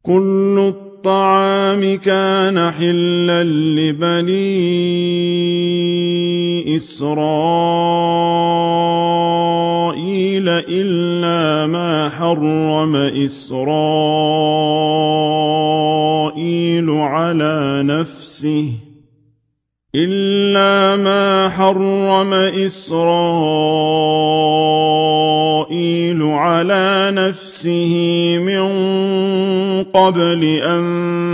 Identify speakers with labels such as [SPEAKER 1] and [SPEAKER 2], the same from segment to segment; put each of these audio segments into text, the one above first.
[SPEAKER 1] كل الطعام كان حلا لبني إسرائيل إلا ما حرم إسرائيل على نفسه من قبل أن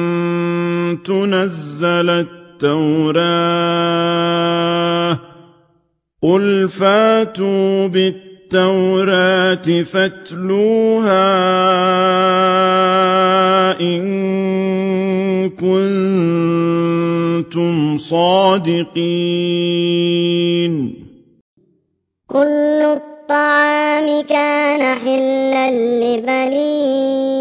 [SPEAKER 1] تنزل التوراة قل فاتوا بالتوراة فاتلوها إن كنتم صادقين.
[SPEAKER 2] كل الطعام كان حلا لبني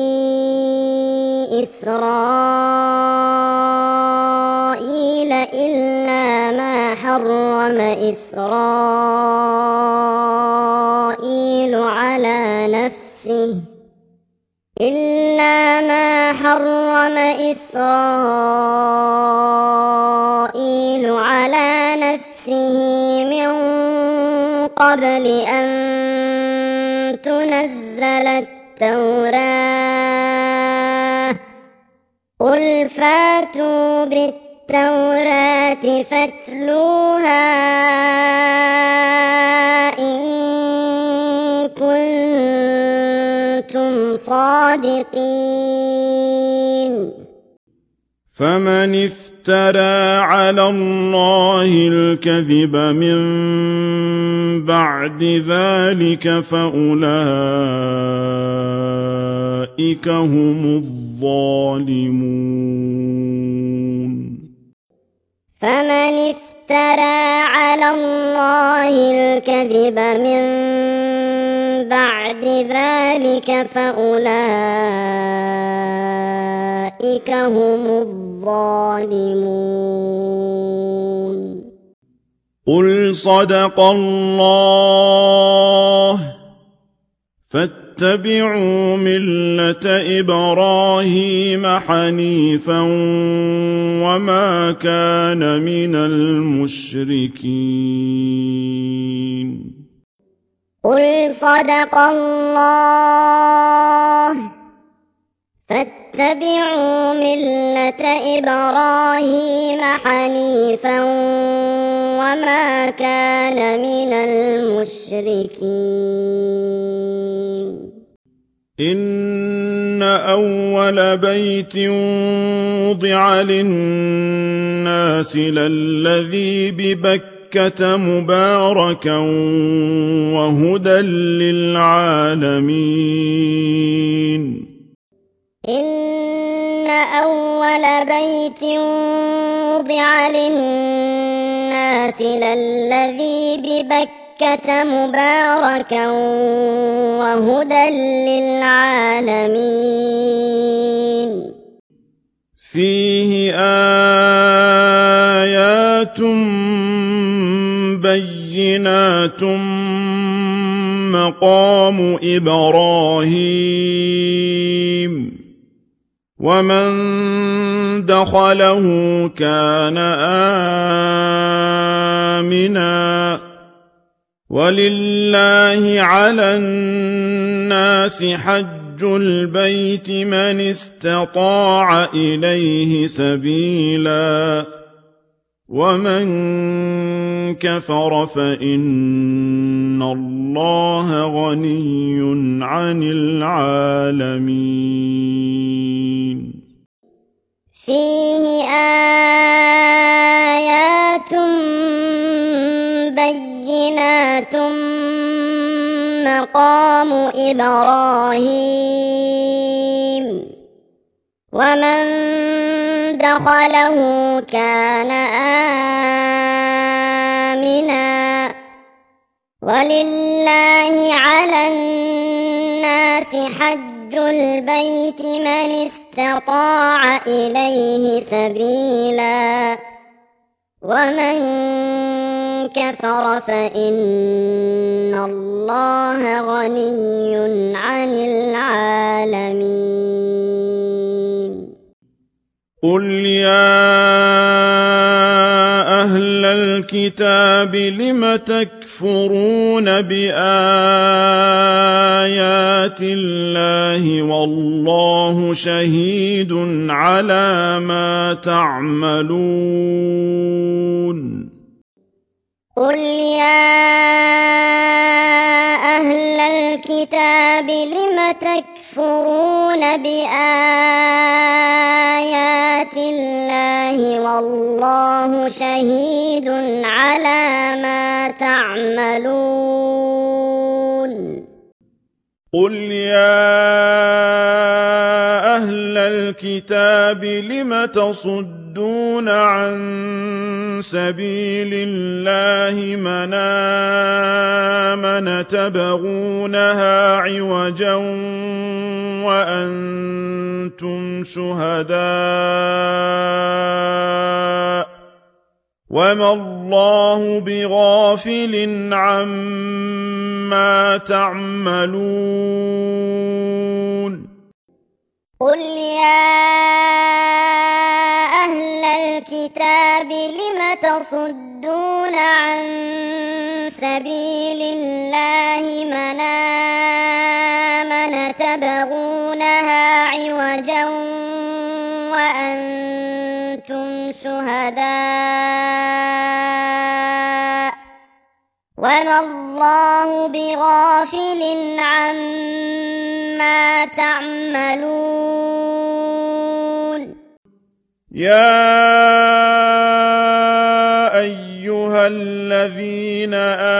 [SPEAKER 2] إسرائيل إلا ما حرم إسرائيل على نفسه من قبل أن تنزل التوراة قل فاتوا بالتوراة فاتلوها إن كنتم صادقين.
[SPEAKER 1] فمن افترى على الله الكذب من بعد ذلك فأولئك هم الظالمون.
[SPEAKER 2] فمن افترى على الله الكذب من بعد ذلك فأولئك هم الظالمون.
[SPEAKER 1] قل صدق الله فاتبعوا ملة إبراهيم حنيفا وما كان من المشركين.
[SPEAKER 2] قل صدق الله فاتبعوا ملة إبراهيم حنيفا وما كان من المشركين.
[SPEAKER 1] إن أول بيت وضع للناس للذي ببكة مباركا وهدى للعالمين.
[SPEAKER 2] إن أول بيت وضع للناس للذي ببكة مباركا وهدى للعالمين.
[SPEAKER 1] فيه آيات بينات مقام إبراهيم ومن دخله كان آمنا ولله على الناس حج البيت من استطاع إليه سبيلا ومن كفر فإن الله غني عن العالمين.
[SPEAKER 2] فيه آيات بينات مقام إبراهيم ومن دخله كان آمنا ولله على الناس حج البيت من استطاع إليه سبيلا ومن كفر فإن الله غني عن العالمين.
[SPEAKER 1] قل يا أهل الكتاب لم تكفرون بآيات الله والله شهيد على ما تعملون
[SPEAKER 2] قل يا أهل الكتاب لم تكفرون بآيات الله والله شهيد على ما تعملون
[SPEAKER 1] قل يا أهل الكتاب لم تصدون عن سبيل الله من آمن تبغونها عوجا وأنتم شهداء وما الله بغافل عما تعملون
[SPEAKER 2] قل يا أهل الكتاب لم تصدون عن سبيل الله من آمن تبغونها عوجا وأنتم شهداء وما الله بغافل عما تعملون
[SPEAKER 1] يا أيها الذين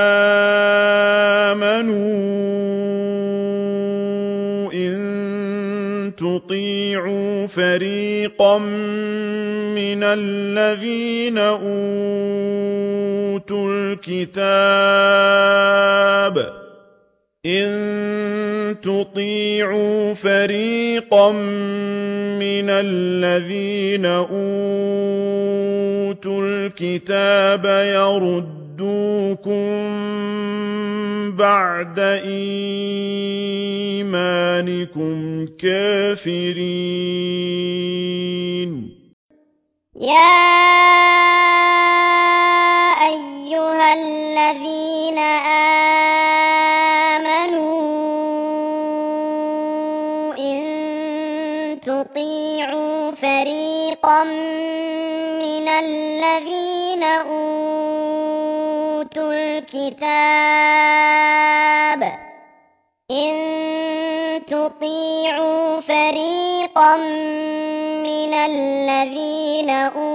[SPEAKER 1] آمنوا إن تطيعوا فريقا من الذين أوتوا الكتاب إن تطيعوا فريقا من الذين أوتوا الكتاب يردوكم بعد إيمانكم كافرين
[SPEAKER 2] يا أيها الذين آمنوا إن تطيعوا فريقا من الذين أوتوا الكتاب إن تطيعوا فريقا من الذين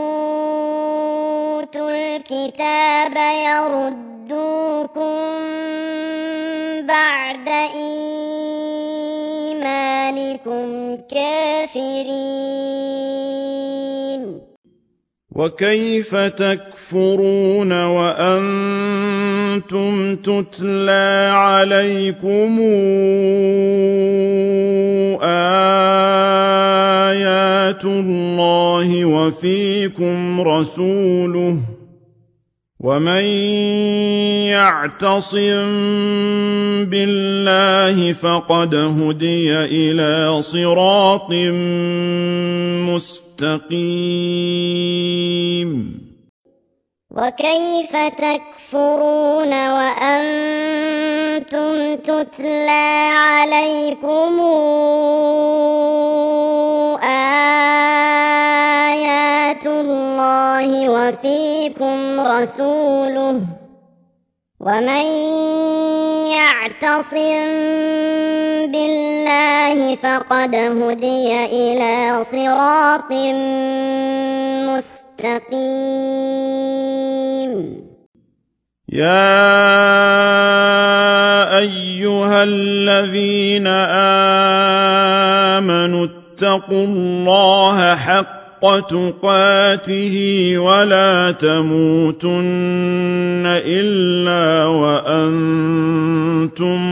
[SPEAKER 2] أوتوا الكتاب يردوكم بعد إيمانكم كافرين
[SPEAKER 1] وكيف تكفرون وأنتم تتلى عليكم آيات الله وفيكم رسوله ومن يعتصم بالله فقد هدي إلى صراط مستقيم
[SPEAKER 2] وكيف تكفرون وأنتم تتلى عليكم آيات الله وفيكم رسوله ومن يعتصم بالله فقد هدي إلى صراط مستقيم
[SPEAKER 1] يا أيها الذين آمنوا اتقوا الله حق تقاته ولا تموتن إلا وأنتم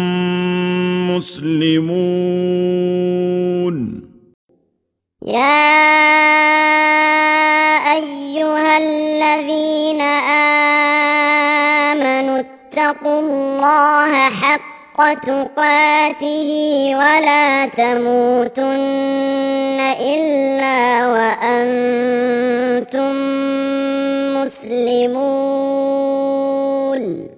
[SPEAKER 1] مسلمون
[SPEAKER 2] يا أيها الذين آمنوا اتقوا الله حق تقاته ولا تموتن إلا وأنتم وأنتم مسلمون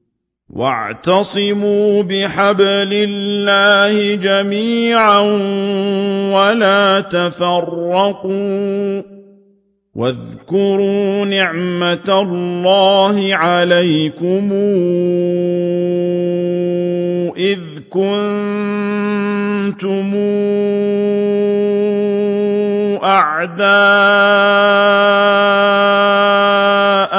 [SPEAKER 1] واعتصموا بحبل الله جميعا ولا تفرقوا واذكروا نعمة الله عليكم إذ كنتم أعداء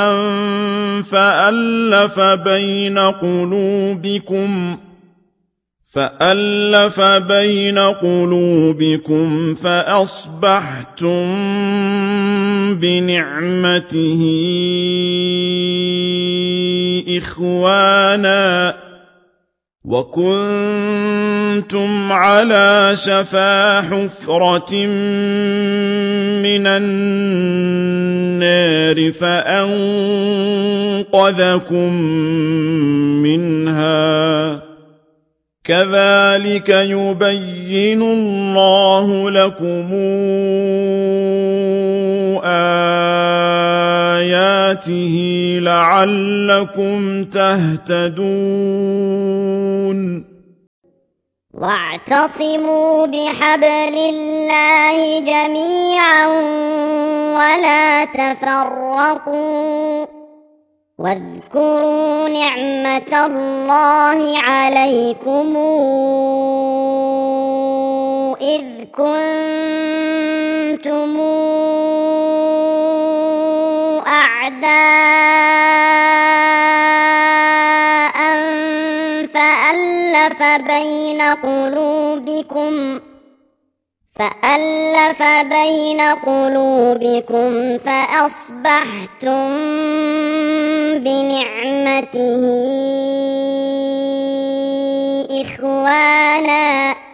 [SPEAKER 1] فألف بين قلوبكم فأصبحتم بنعمته إخوانا وكنتم على شفا حفرة من النار فأنقذكم منها كذلك يبين الله لكم آياته لعلكم تهتدون
[SPEAKER 2] واعتصموا بحبل الله جميعا ولا تفرقوا واذكروا نعمة الله عليكم إذ كنتم أعداء فألف بين قلوبكم فأصبحتم بنعمته إخوانا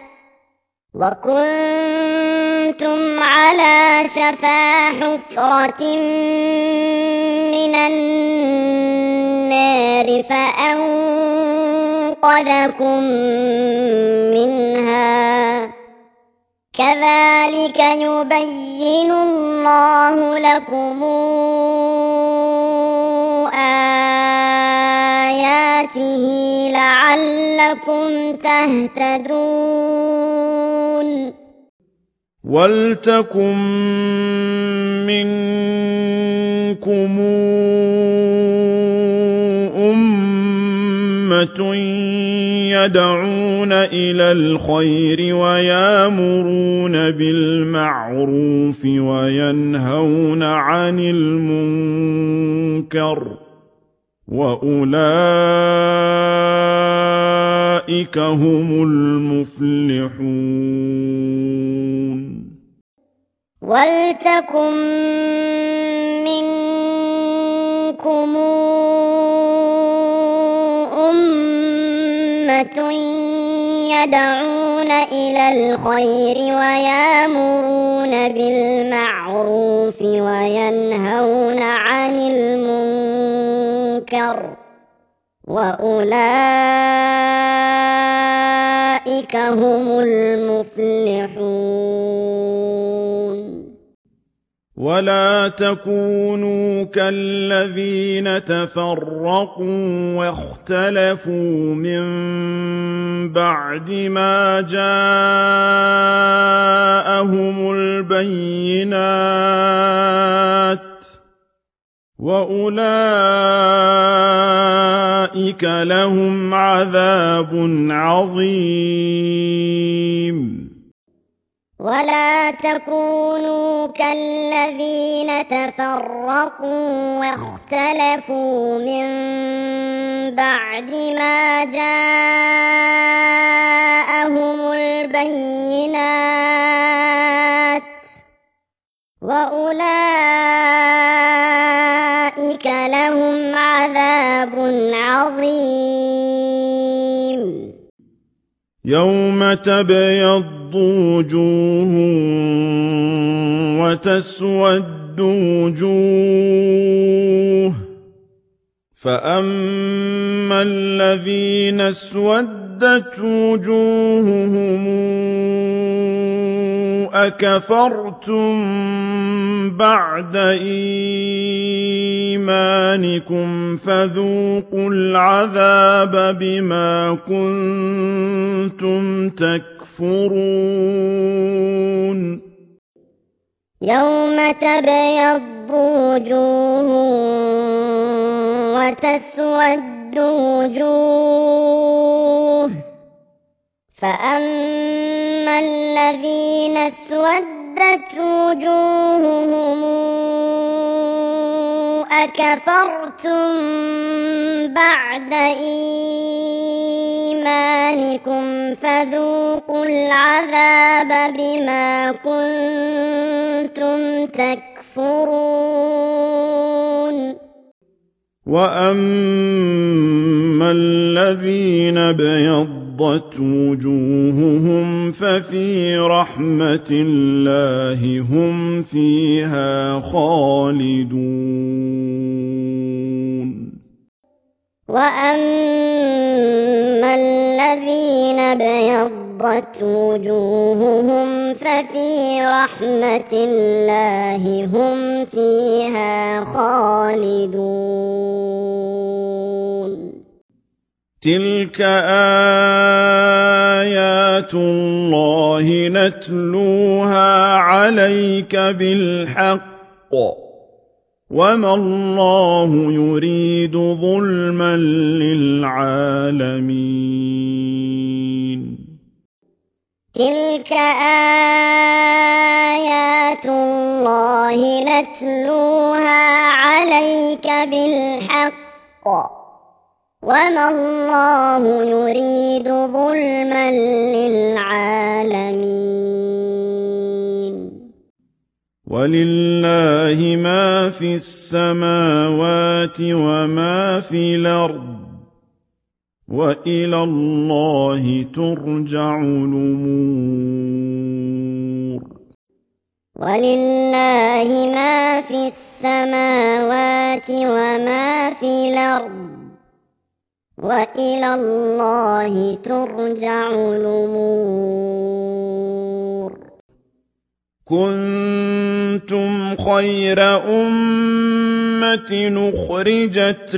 [SPEAKER 2] وكنتم على شفا حفرة من النار فأنقذكم منها كذلك يبين الله لكم آياته لعلكم تهتدون
[SPEAKER 1] ولتكن منكم أمة يدعون إلى الخير ويأمرون بالمعروف وينهون عن المنكر وأولئك هم المفلحون
[SPEAKER 2] ولتكن منكم أمة يدعون إلى الخير ويأمرون بالمعروف وينهون عن المنكر وأولئك هم المفلحون
[SPEAKER 1] ولا تكونوا كالذين تفرقوا واختلفوا من بعد ما جاءهم البينات وأولئك لهم عذاب عظيم
[SPEAKER 2] ولا تكونوا كالذين تفرقوا واختلفوا من بعد ما جاءهم البينات وأولئك لهم عذاب عظيم
[SPEAKER 1] يوم تبيض وجوه وتسود وجوه فأما الذين اسودت وجوههم أكفرتم بعد إيمانكم فذوقوا العذاب بما كنتم تكفرون
[SPEAKER 2] يوم تبيض وجوه وتسود وجوه فأما الذين اسودت وجوههم أكفرتم بعد إيمانكم فذوقوا العذاب بما كنتم تكفرون
[SPEAKER 1] وأما الذين ابيضت وجوههم ففي رحمة الله هم فيها خالدون
[SPEAKER 2] وأما الذين ابيضت وجوههم ففي رحمة الله هم فيها خالدون
[SPEAKER 1] تلك آيات الله نتلوها عليك بالحق وما الله يريد ظلما للعالمين
[SPEAKER 2] تلك آيات الله نتلوها عليك بالحق وما الله يريد ظلما للعالمين
[SPEAKER 1] ولله ما في السماوات وما في الأرض وإلى الله ترجع الأمور
[SPEAKER 2] ولله ما في السماوات وما في الأرض وإلى الله ترجع الأمور
[SPEAKER 1] كنتم خير أمة أخرجت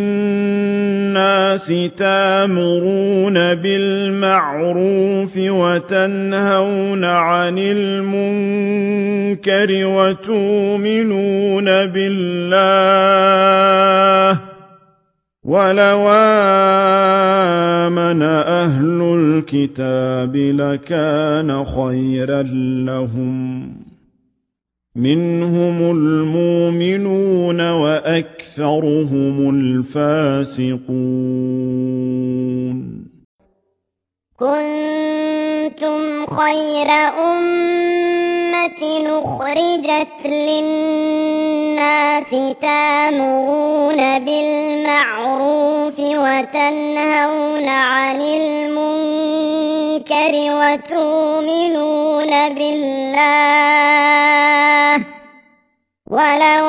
[SPEAKER 1] للناس تأمرون بالمعروف وتنهون عن المنكر وتؤمنون بالله ولو آمن أهل الكتاب لكان خيرا لهم منهم المؤمنون وأكثرهم الفاسقون
[SPEAKER 2] كنتم خير أمة أخرجت للناس تأمرون بالمعروف وتنهون عن المنكر وتؤمنون بالله ولو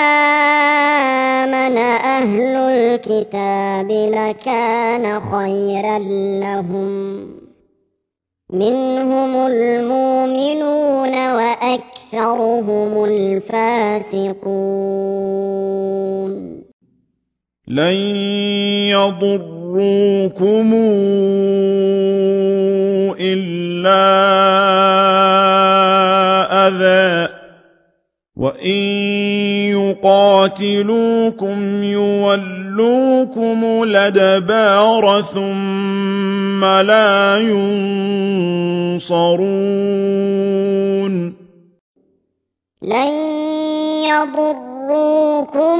[SPEAKER 2] آمن أهل الكتاب لكان خيرا لهم منهم المؤمنون وأكثرهم الفاسقون
[SPEAKER 1] لن يضروكم إلا أذى وإن يقاتلوكم يولوكم الأدبار ثم لا ينصرون
[SPEAKER 2] لن يضروكم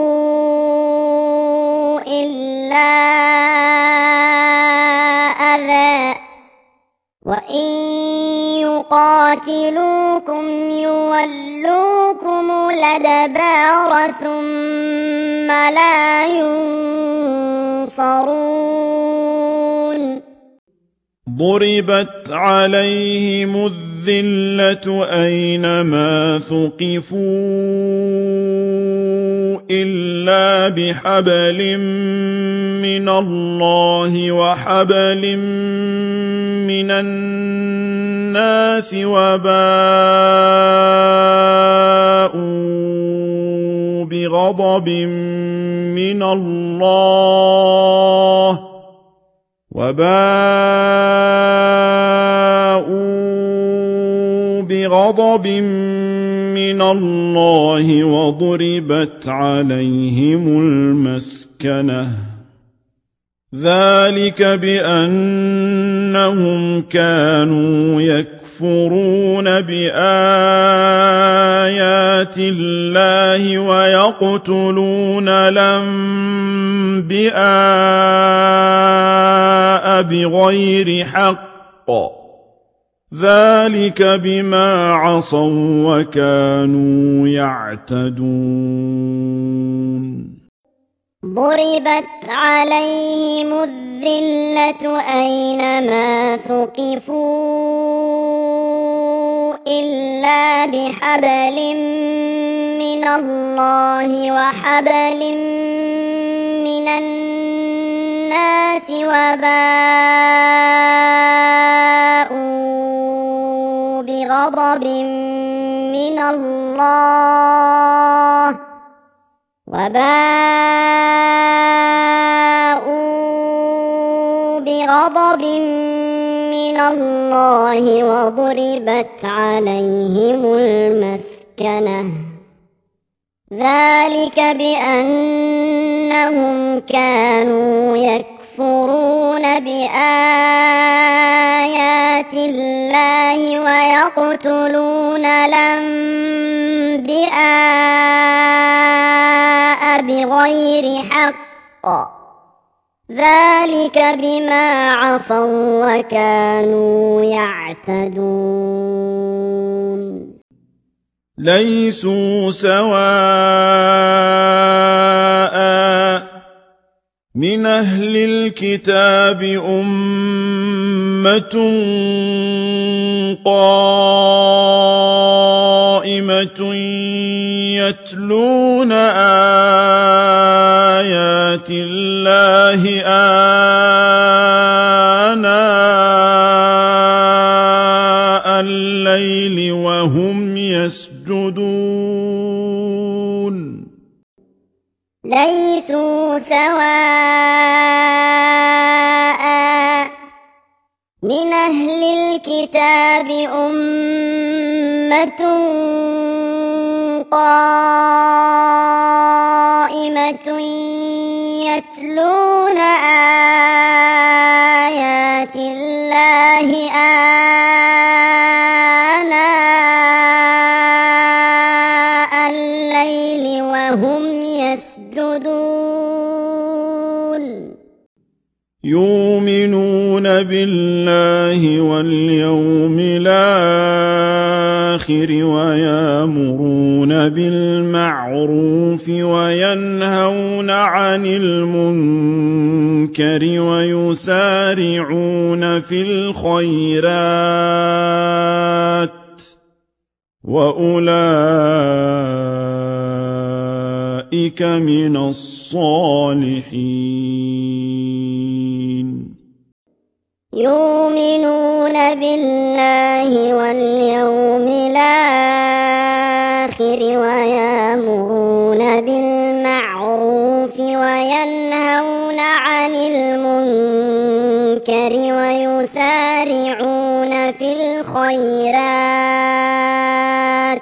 [SPEAKER 2] إلا أذى وإن يقاتلوكم يولوكم الأدبار ثم لا ينصرون
[SPEAKER 1] ضربت عليهم الذلة أينما ثقفوا إلا بحبل من الله وحبل من الناس الناس وباءوا بغضب من الله وضربت عليهم المسكنة ذلك بأنهم كانوا يكفرون بآيات الله ويقتلون الأنبياء بغير حق ذلك بما عصوا وكانوا يعتدون
[SPEAKER 2] ضربت عليهم الذلة أينما ثقفوا إلا بحبل من الله وحبل من الناس وباءوا بغضب من الله وضربت عليهم المسكنة ذلك بأنهم كانوا يكفرون بآيات الله ويقتلون الأنبياء بغير حق ذلك بما عصوا وكانوا يعتدون
[SPEAKER 1] ليسوا سواء من أهل الكتاب أمة قائمة يتلون آيات الله آناء الليل وهم يسجدون
[SPEAKER 2] ليسوا سواء من أهل الكتاب أمة قائمة يتلون آيات الله آناء الليل وهم يسجدون
[SPEAKER 1] يؤمنون بالله واليوم الآخر ويأمرون بالمعروف وينهون عن المنكر ويسارعون في الخيرات وأولئك من الصالحين
[SPEAKER 2] يؤمنون بالله واليوم الآخر ويأمرون بالمعروف وينهون عن المنكر ويسارعون في الخيرات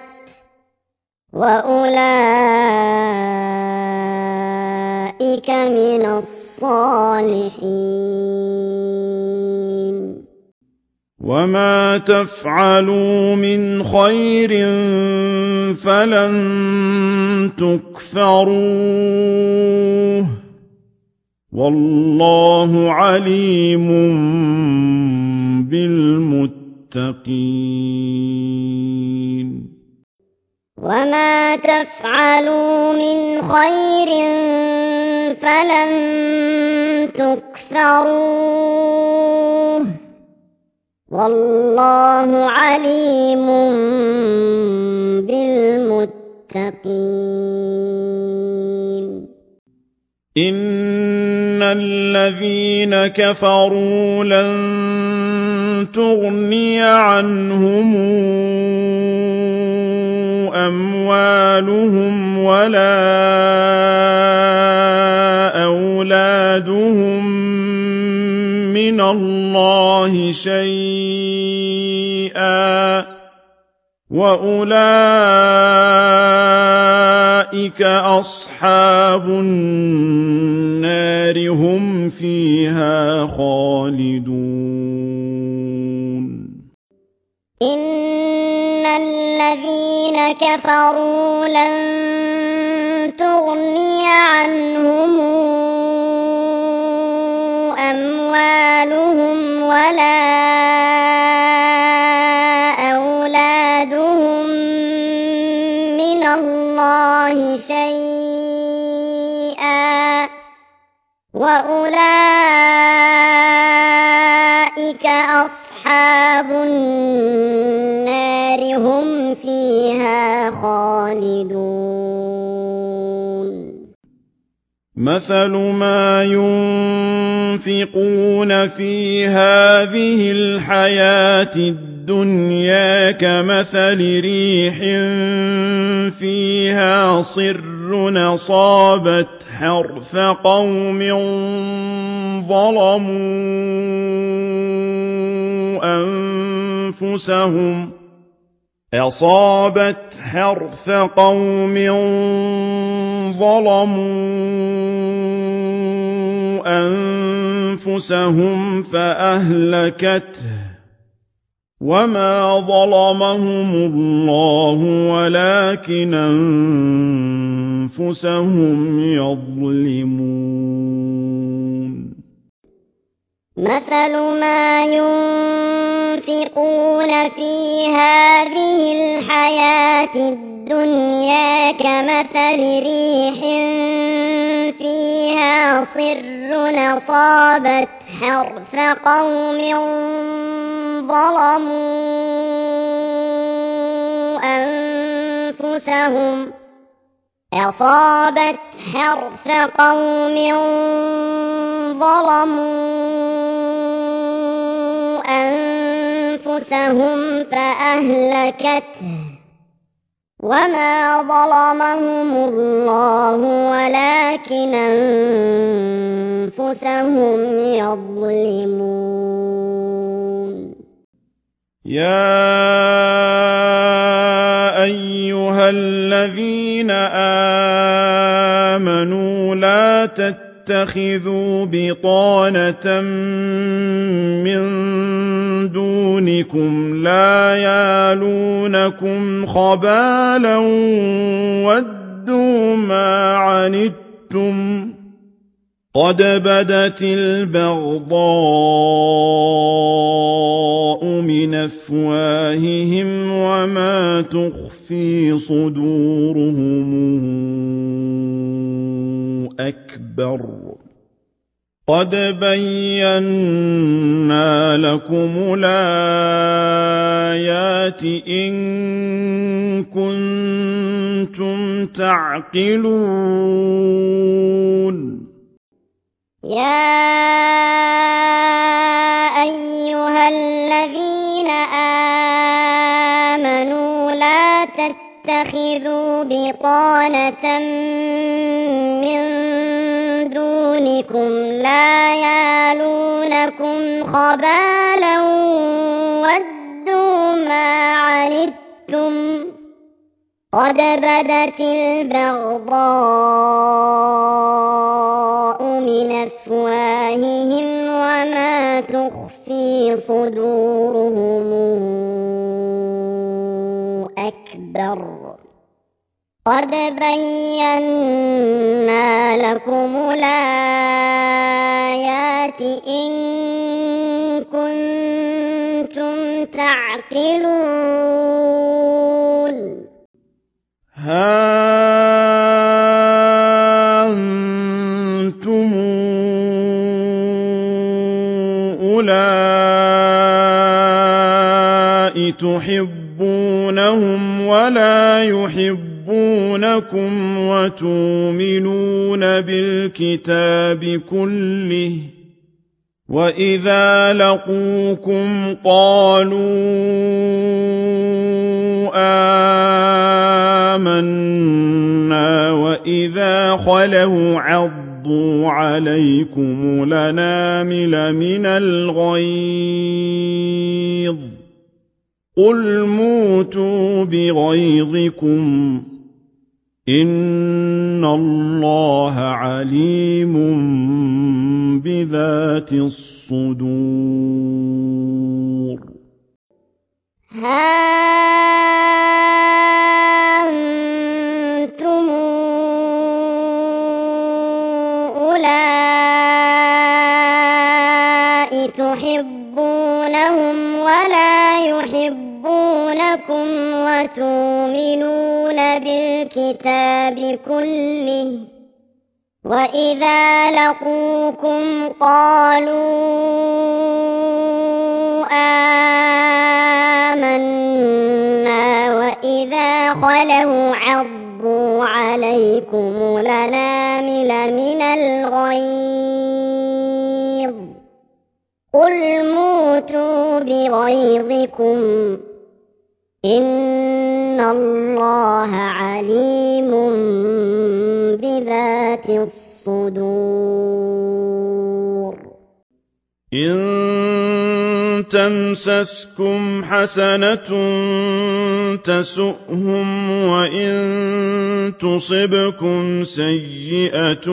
[SPEAKER 2] وأولئك من الصالحين
[SPEAKER 1] وما تفعلوا من خير فلن تكفروه والله عليم بالمتقين
[SPEAKER 2] وما تفعلوا من خير فلن تكفروه والله عليم بالمتقين
[SPEAKER 1] إن الذين كفروا لن تغني عنهم أموالهم ولا أولادهم من الله شيئا وأولئك أصحاب النار هم فيها خالدون
[SPEAKER 2] إن الذين كفروا لن تغني عنهم أموالهم ولا أولادهم من الله شيئا وأولئك أصحاب النار هم فيها خالدون
[SPEAKER 1] مثل ما ينفقون في هذه الحياة الدنيا كمثل ريح فيها صر أصابت حرث قوم ظلموا أنفسهم فأهلكته وما ظلمهم الله ولكن أنفسهم يظلمون
[SPEAKER 2] مثل ما ينفقون في هذه الحياة الدنيا كمثل ريح فيها صر أصابت حرث قوم ظلموا أنفسهم فأهلكته وما ظلمهم الله ولكن أنفسهم يظلمون
[SPEAKER 1] يا أيها الذين آمنوا لا تتخذوا بطانة من دونكم لا يالونكم خبالا ودوا ما عنتم قد بدت البغضاء من أفواههم وما تخفي صدورهم أكبر قد بينا لكم الآيات إن كنتم تعقلون
[SPEAKER 2] يا أيها الذين آمنوا لا تتخذوا بطانة من دونكم لا يالونكم خبالا ودوا ما عنتم قد بدت البغضاء من أفواههم وما تخفي صدورهم أكبر قد بينا لكم الآيات إن كنتم تعقلون
[SPEAKER 1] ها أنتم أولئك تحبونهم ولا يحبونكم يحبونكم وتؤمنون بالكتاب كله وإذا لقوكم قالوا آمنا وإذا خلوا عضوا عليكم الأنامل من الغيظ قل موتوا بغيظكم إن الله عليم بذات الصدور
[SPEAKER 2] ها أنتم أولئك تحبونهم ولا يحبونكم وتؤمنون بالكتاب كله وإذا لقوكم قالوا آمنا وإذا خلوا عضوا عليكم الأنامل من الغيظ قل موتوا بغيظكم إن الله عليم بذات الصدور
[SPEAKER 1] إن تمسسكم حسنة تسؤهم وإن تصبكم سيئة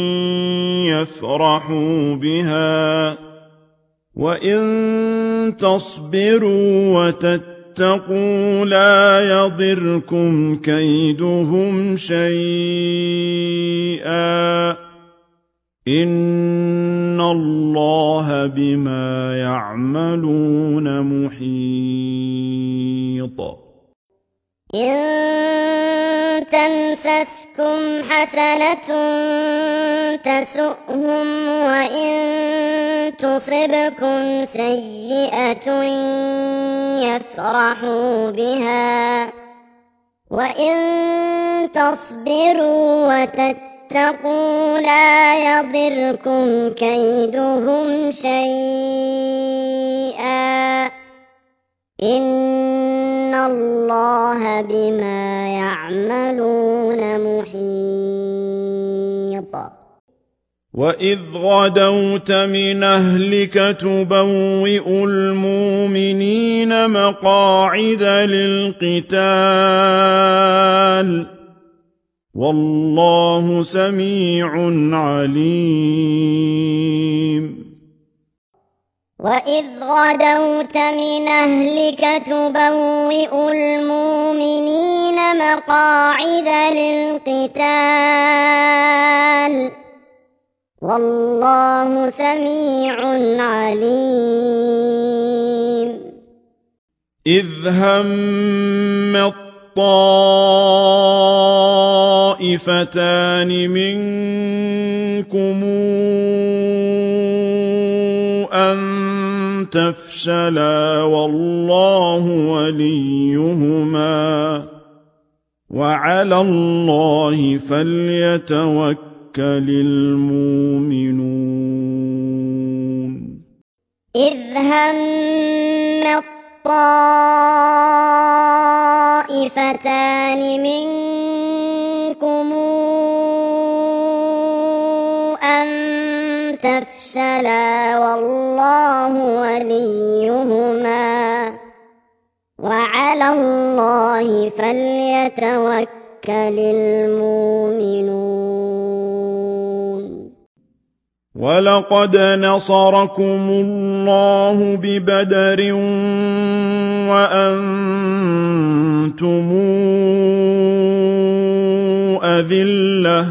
[SPEAKER 1] يفرحوا بها وإن تصبروا وتتقوا لا يضركم كيدهم شيئا إن الله بما يعملون محيط
[SPEAKER 2] إن تمسسكم حسنة تسؤهم وإن تصبكم سيئة يفرحوا بها وإن تصبروا وتتقوا لا يضركم كيدهم شيئا إن الله بما يعملون محيط
[SPEAKER 1] وإذ غدوت من أهلك تبوئ المؤمنين مقاعد للقتال والله سميع عليم
[SPEAKER 2] وإذ غدوت من أهلك تبوئ المؤمنين مقاعد للقتال والله سميع عليم
[SPEAKER 1] إذ هم الطائفتان منكم أن تفشلا والله وليهما وعلى الله فليتوكل المؤمنون
[SPEAKER 2] إذ هم الطائفتان منكم أن تفشلا والله وليهما وعلى الله فليتوكل المؤمنون
[SPEAKER 1] ولقد نصركم الله ببدر وأنتم أذلة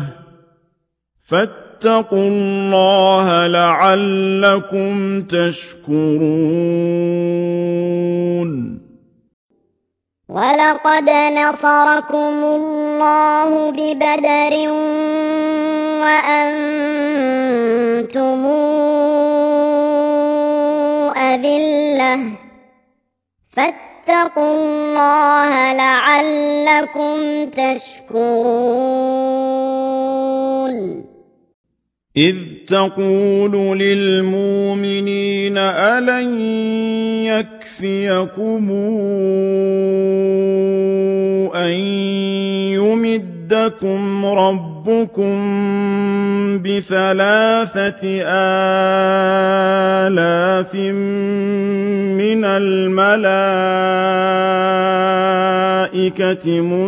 [SPEAKER 1] فاتقوا الله لعلكم تشكرون
[SPEAKER 2] ولقد نصركم الله ببدر وأنتم أذلة فاتقوا واتقوا الله لعلكم تشكرون
[SPEAKER 1] إذ تقول للمؤمنين ألن يكفيكم أن يمدكم ربكم ب3,000 من الملائكة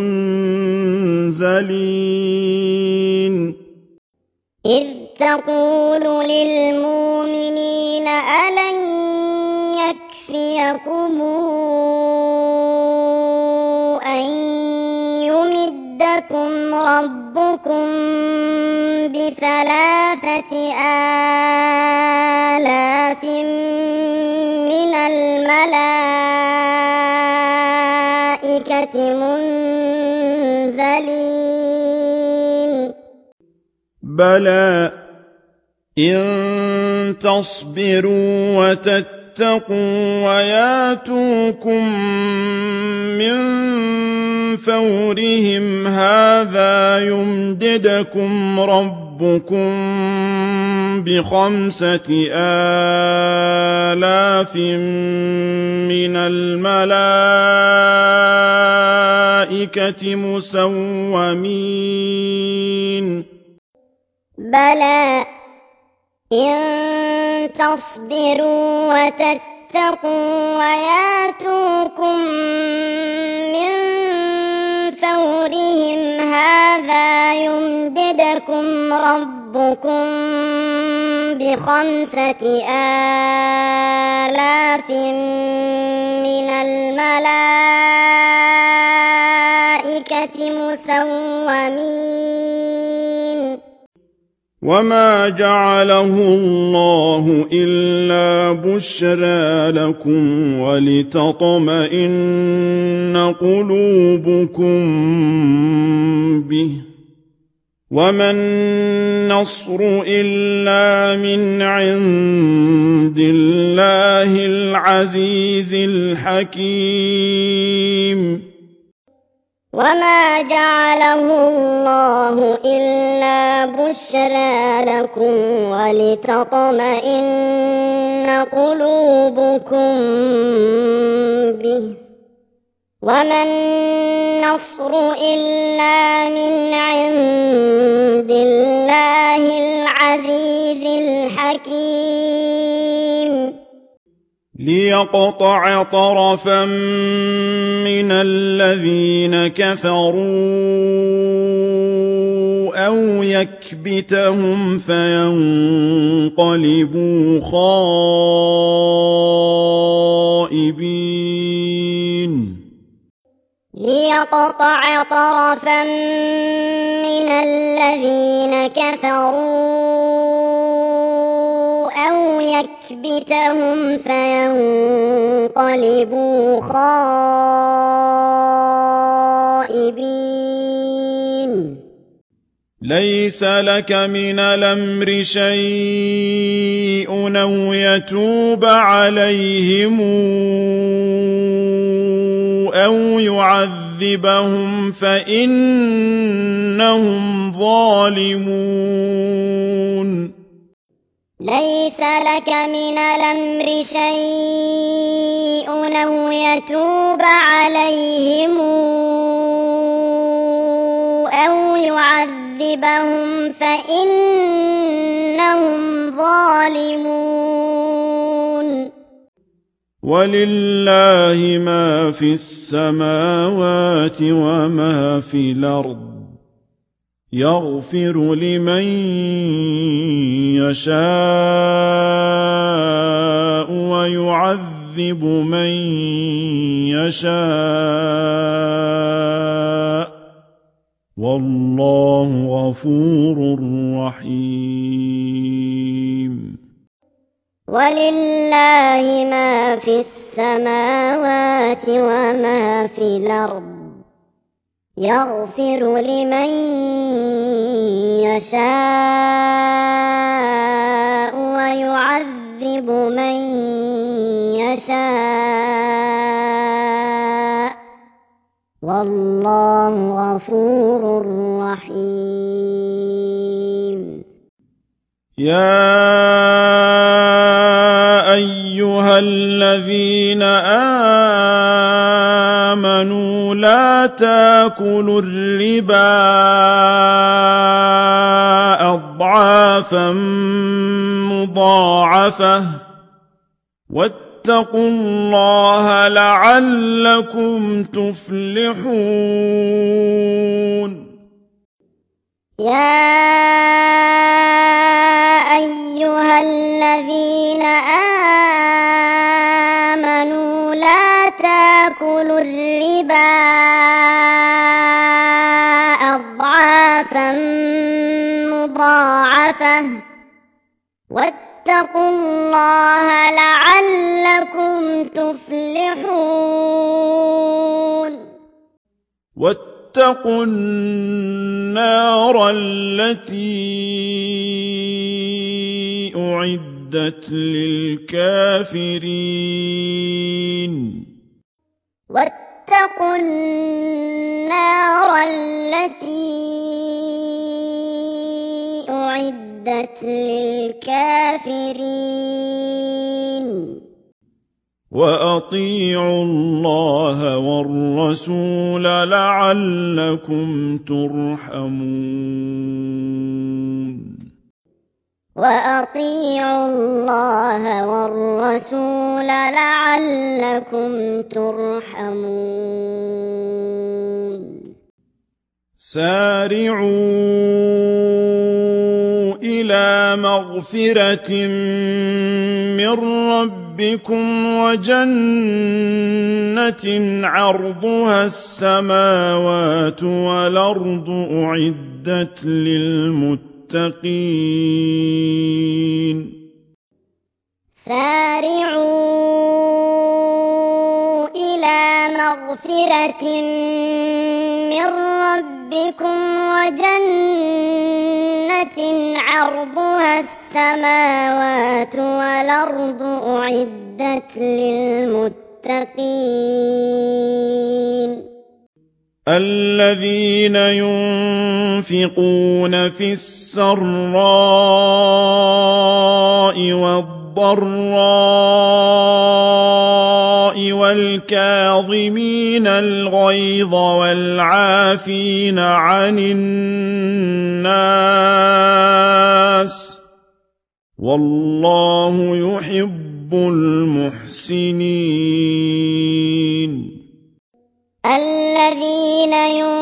[SPEAKER 1] منزلين
[SPEAKER 2] إذ تقول للمؤمنين ألن يكفيكم أن يمدكم ربكم ب3,000 من الملائكة منزلين
[SPEAKER 1] بلى إن تصبروا وتتقوا وياتوكم من فورهم هذا يمددكم ربكم ب5,000 من الملائكة مسومين
[SPEAKER 2] بلى إن تصبروا وتتقوا وياتوكم من فورهم هذا يمددكم ربكم ب5,000 من الملائكة مسومين
[SPEAKER 1] وما جعله الله إلا بشرى لكم ولتطمئن قلوبكم به وما النصر إلا من عند الله العزيز الحكيم
[SPEAKER 2] وما جعله الله إلا بشرى لكم ولتطمئن قلوبكم به وما النصر إلا من عند الله العزيز الحكيم
[SPEAKER 1] ليقطع طرفا من الذين كفروا أو يكبتهم فينقلبوا خائبين
[SPEAKER 2] ليقطع طرفا من الذين كفروا أو يكبتهم فينقلبوا خائبين
[SPEAKER 1] ليس لك من الأمر شيء أو يتوب عليهم أو يعذبهم فإنهم ظالمون
[SPEAKER 2] ليس لك من الأمر شيء أو يتوب عليهم أو يعذبهم فإنهم ظالمون
[SPEAKER 1] ولله ما في السماوات وما في الأرض يغفر لمن يشاء ويعذب من يشاء والله غفور رحيم
[SPEAKER 2] ولله ما في السماوات وما في الأرض يغفر لمن يشاء ويعذب من يشاء والله غفور رحيم.
[SPEAKER 1] يا أيها الذين آمنوا لا تأكلوا الربا أضعافا مضاعفة واتقوا الله لعلكم تفلحون.
[SPEAKER 2] يا أيها الذين آمنوا لا تأكلوا الربا أضعافا مضاعفة واتقوا الله لعلكم تفلحون.
[SPEAKER 1] واتقوا النار التي أعدت للكافرين.
[SPEAKER 2] واتقوا النار التي أعدت للكافرين.
[SPEAKER 1] وأطيعوا الله والرسول لعلكم ترحمون.
[SPEAKER 2] وأطيعوا الله والرسول لعلكم ترحمون.
[SPEAKER 1] سارعوا إلى مغفرة من ربكم وجنة عرضها السماوات والأرض أعدت للمتقين.
[SPEAKER 2] سارعوا إلى مغفرة من ربكم وجنة عرضها السماوات والأرض أعدت للمتقين.
[SPEAKER 1] الذين ينفقون في السراء والضراء والكاظمين الغيظ والعافين عن الناس والله يحب المحسنين.
[SPEAKER 2] الذين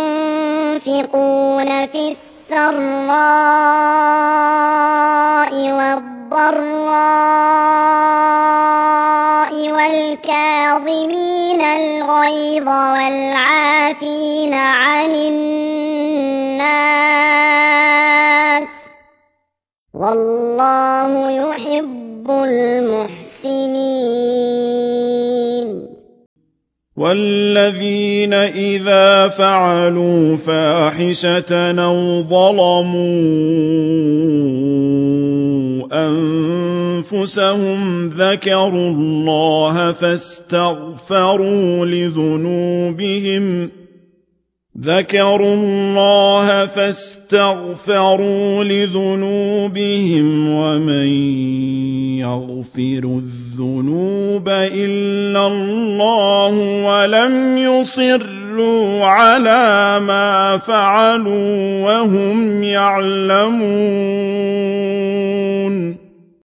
[SPEAKER 2] ينفقون في السراء والضراء والكاظمين الغيظ والعافين عن الناس والله يحب المحسنين.
[SPEAKER 1] والذين إذا فعلوا فاحشة أو ظلموا أنفسهم ذكروا الله فاستغفروا لذنوبهم ومن يغفر الذنوب إلا الله ولم يصروا على ما فعلوا وهم يعلمون.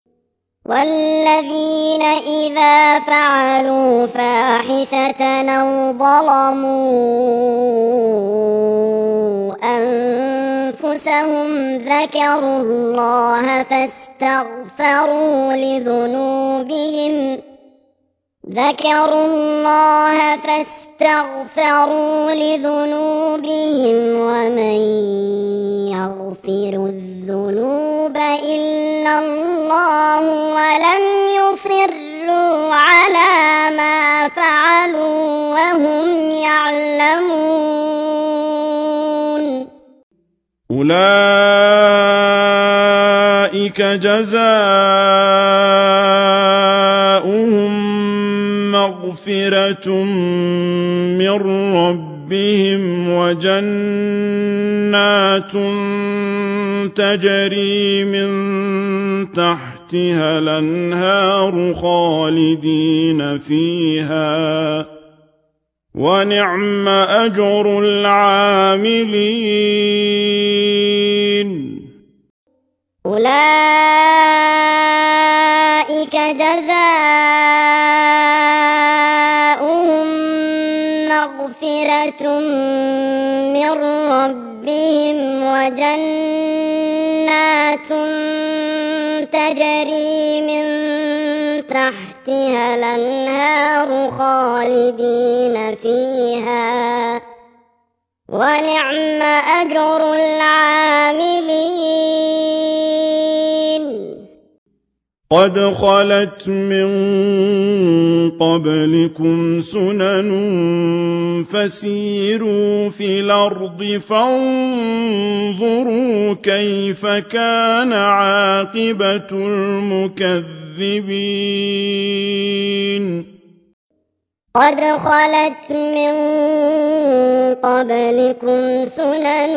[SPEAKER 2] والذين إذا فعلوا فاحشة أو ظلموا أنفسهم ذكروا الله فاستغفروا لذنوبهم ومن يغفر الذنوب إلا الله ولم يصروا على ما فعلوا وهم يعلمون.
[SPEAKER 1] أولئك جزاؤهم مغفرة من ربهم ربهم وجنات تجري من تحتها الأنهار خالدين فيها ونعم أجر العاملين
[SPEAKER 2] أولئك جزاؤهم مغفرة من ربهم وجنات تجري من تحتها الأنهار خالدين فيها ونعم أجر العاملين
[SPEAKER 1] قد خلت من قبلكم سنن فسيروا في الأرض فانظروا كيف كان عاقبة المكذبين
[SPEAKER 2] قد خلت من قبلكم سنن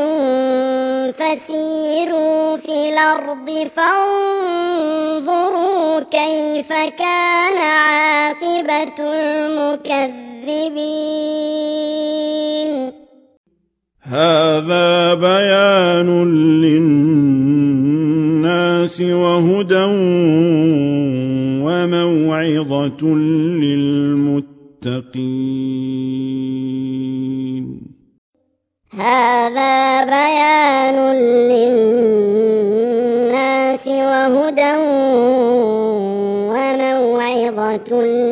[SPEAKER 2] فسيروا في الأرض فانظروا كيف كان عاقبة المكذبين
[SPEAKER 1] هذا بيان للناس وهدى وموعظة للمتقين
[SPEAKER 2] هذا بيان للناس وهدى وموعظة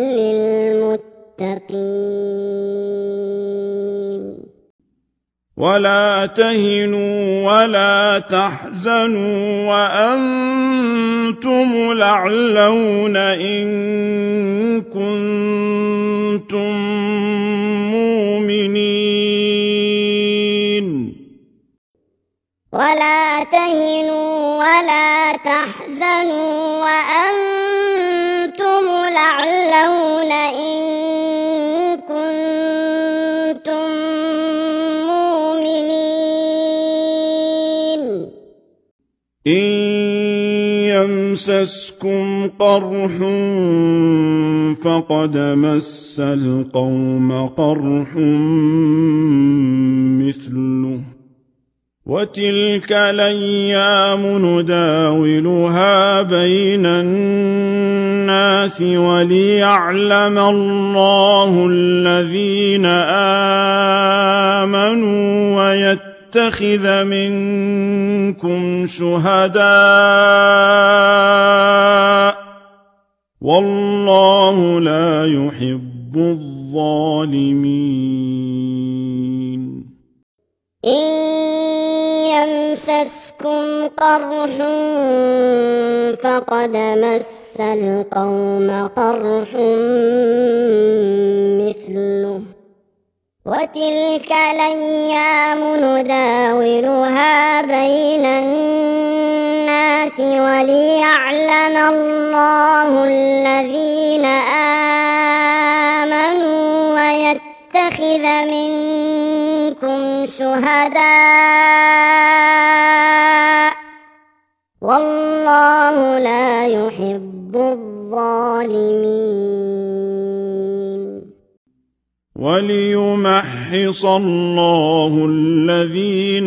[SPEAKER 2] للمتقين
[SPEAKER 1] ولا تهنوا ولا تحزنوا وأنتم الأعلون إن كنتم مؤمنين
[SPEAKER 2] ولا تهنوا ولا تحزنوا وأنتم الأعلون إن كنتم مؤمنين
[SPEAKER 1] إن يمسسكم قرح فقد مس القوم قرح مثله وتلك الأيام نداولها بين الناس وليعلم الله الذين آمنوا ويتخذ منكم شهداء والله لا يحب الظالمين
[SPEAKER 2] إن يمسسكم قرح فقد مس القوم قرح مثله وتلك الأيام نداولها بين الناس وليعلم الله الذين آمنوا ويتخذ منكم شهداء والله لا يحب الظالمين
[SPEAKER 1] وليمحص الله الذين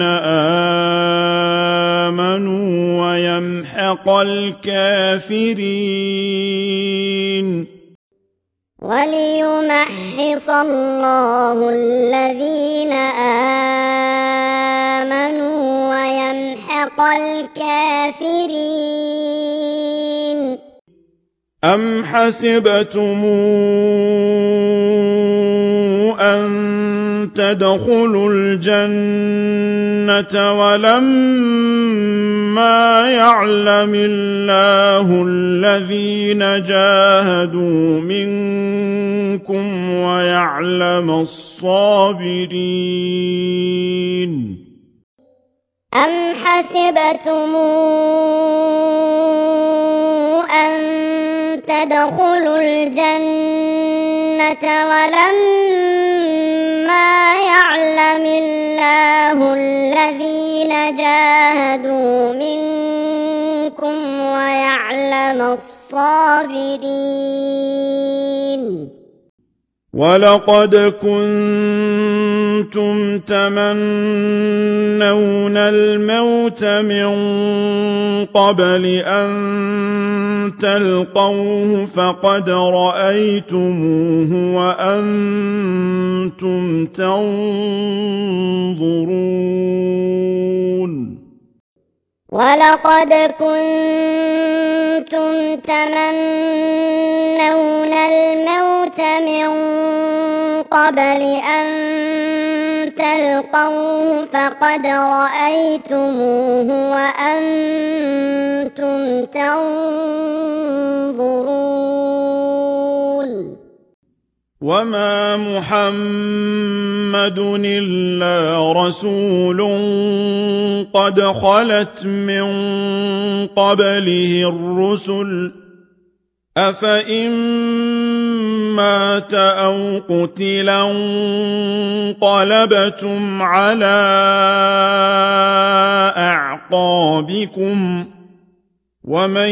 [SPEAKER 1] آمنوا ويمحق الكافرين
[SPEAKER 2] وليمحص الله الذين آمنوا ويمحق الكافرين
[SPEAKER 1] أم حسبتم أن تدخلوا الجنة ولما يعلم الله الذين جاهدوا منكم ويعلم الصابرين
[SPEAKER 2] أم حسبتم أن تدخلوا الجنة ولما إنما يعلم الله الذين جاهدوا منكم ويعلم الصابرين
[SPEAKER 1] ولقد كنتم تمنون الموت من قبل أن تلقوه فقد رأيتموه وأنتم تنظرون
[SPEAKER 2] ولقد كنتم تمنون الموت من قبل أن تلقوه فقد رأيتموه وأنتم تنظرون
[SPEAKER 1] وما محمد إلا رسول قد خلت من قبله الرسل أفإن مات أو قتلا انقلبتم على أعقابكم ومن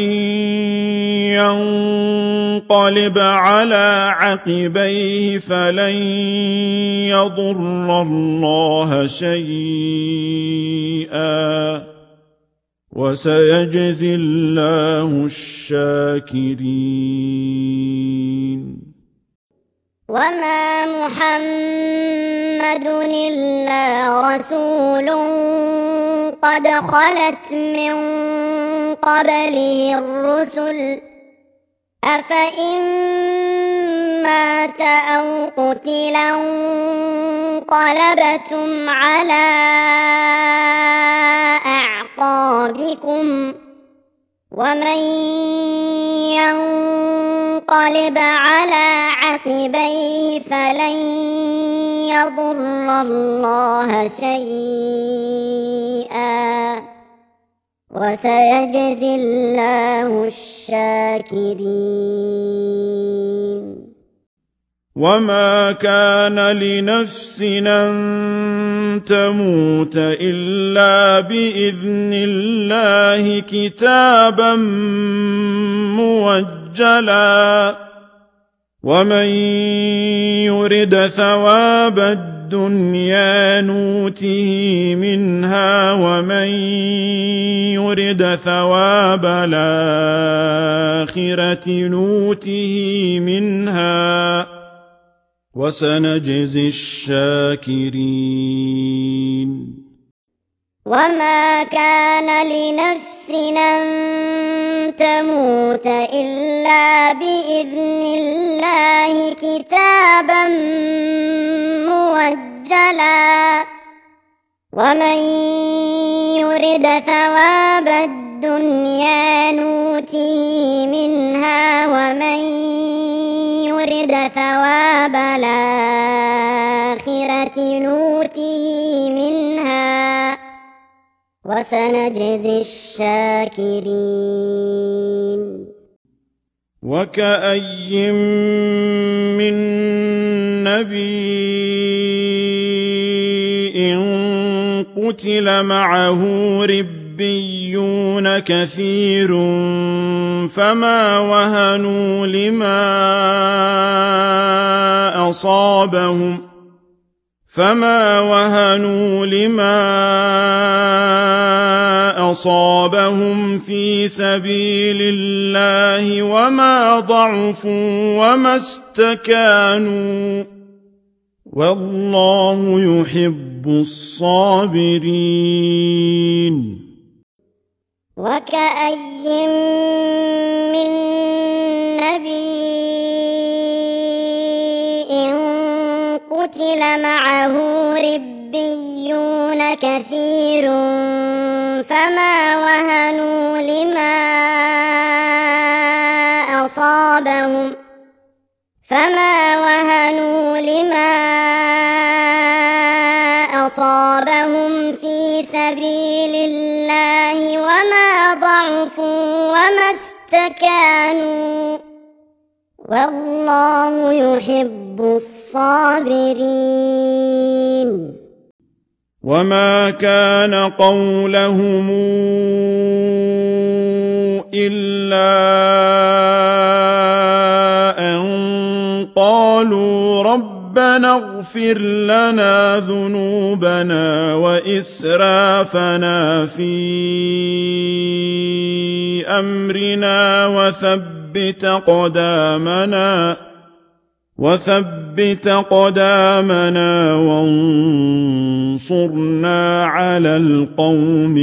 [SPEAKER 1] ينقلب على عقبيه فلن يضر الله شيئا وسيجزي الله الشاكرين
[SPEAKER 2] وما محمد إلا رسول قد خلت من قبله الرسل أفإن مات أو قتلا انقلبتم على أعقابكم ومن ينقلب على عقبيه فلن يضر الله شيئا وسيجزي الله الشاكرين
[SPEAKER 1] وما كان لنفس أن تموت إلا بإذن الله كتابا موجلا ومن يرد ثواب الدنيا نوته منها ومن يرد ثواب الآخرة نوته منها وسنجزي الشاكرين
[SPEAKER 2] وما كان لنفس أن تموت إلا بإذن الله كتابا موجلا ومن يرد ثواب الدنيا نوته منها ومن يرد ثواب الآخرة نوته منها وسنجزي الشاكرين
[SPEAKER 1] وكأي من نبي قتل معه ربيون كثير فما وهنوا لما أصابهم في سبيل الله وما ضعفوا وما استكانوا والله يحب الصابرين
[SPEAKER 2] وكأي من نبي قتل معه ربيون كثير فما وهنوا لما أصابهم في سبيل الله وما ضعفوا وما استكانوا والله يحب الصابرين
[SPEAKER 1] وما كان قولهم إلا أن قالوا ربنا اغفر لنا ذنوبنا وإسرافنا في أمرنا وثبت قدامنا وانصرنا على القوم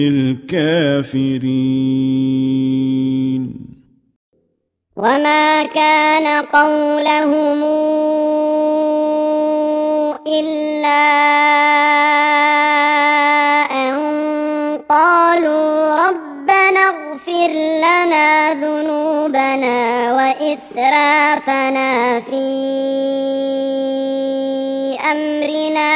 [SPEAKER 1] الكافرين
[SPEAKER 2] وما كان قولهم إلا أن قالوا ربنا اغفر لنا ذنوبنا وإسرافنا في أمرنا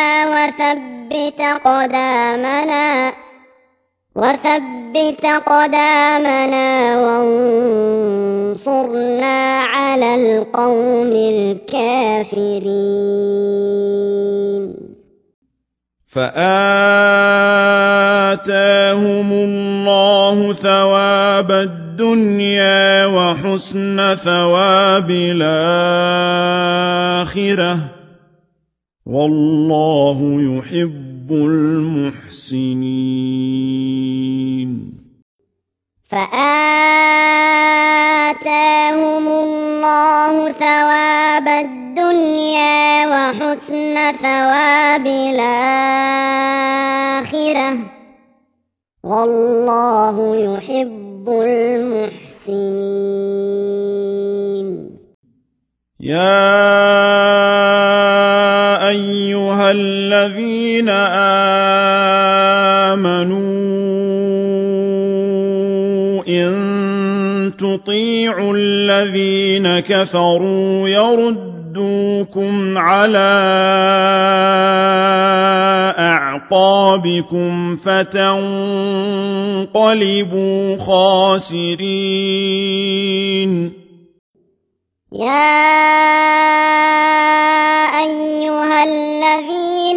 [SPEAKER 2] وثبت قدامنا وانصرنا على القوم الكافرين
[SPEAKER 1] فآتاهم الله ثواب الدنيا وحسن ثواب الآخرة والله يحب المحسنين
[SPEAKER 2] فآتاهم الله ثواب الدنيا وحسن ثواب الآخرة والله يحب المحسنين
[SPEAKER 1] يا أيها الذين آمنوا إن تطيعوا الذين كفروا يردوكم على أعقابكم فتنقلبوا خاسرين
[SPEAKER 2] يا أيها الذين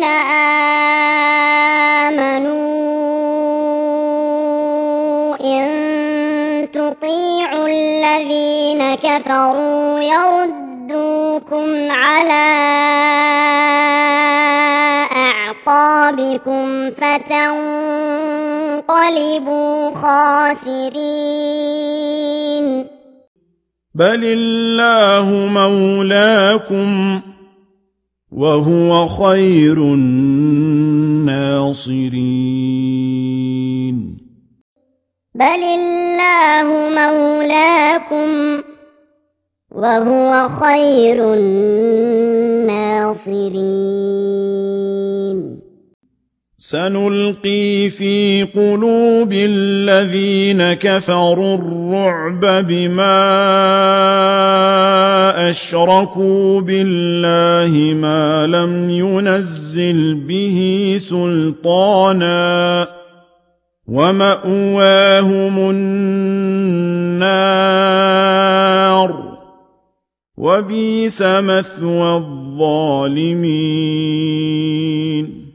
[SPEAKER 2] آمنوا إن تطيعوا الذين كفروا يردوكم على أعقابكم فتنقلبوا خاسرين
[SPEAKER 1] بل الله مولاكم وهو خير الناصرين
[SPEAKER 2] بل الله مولاكم وهو خير الناصرين
[SPEAKER 1] سنلقي في قلوب الذين كفروا الرعب بما أشركوا بالله ما لم ينزل به سلطانا ومأواهم النار وبئس مثوى الظالمين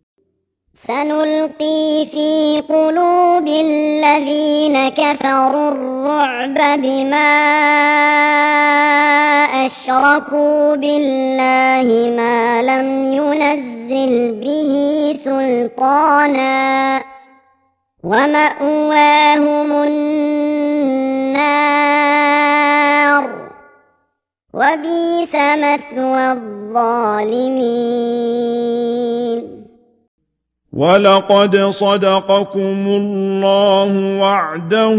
[SPEAKER 2] سنلقي في قلوب الذين كفروا الرعب بما أشركوا بالله ما لم ينزل به سلطانا ومأواهم النار وبئس مثوى الظالمين
[SPEAKER 1] ولقد صدقكم الله وعده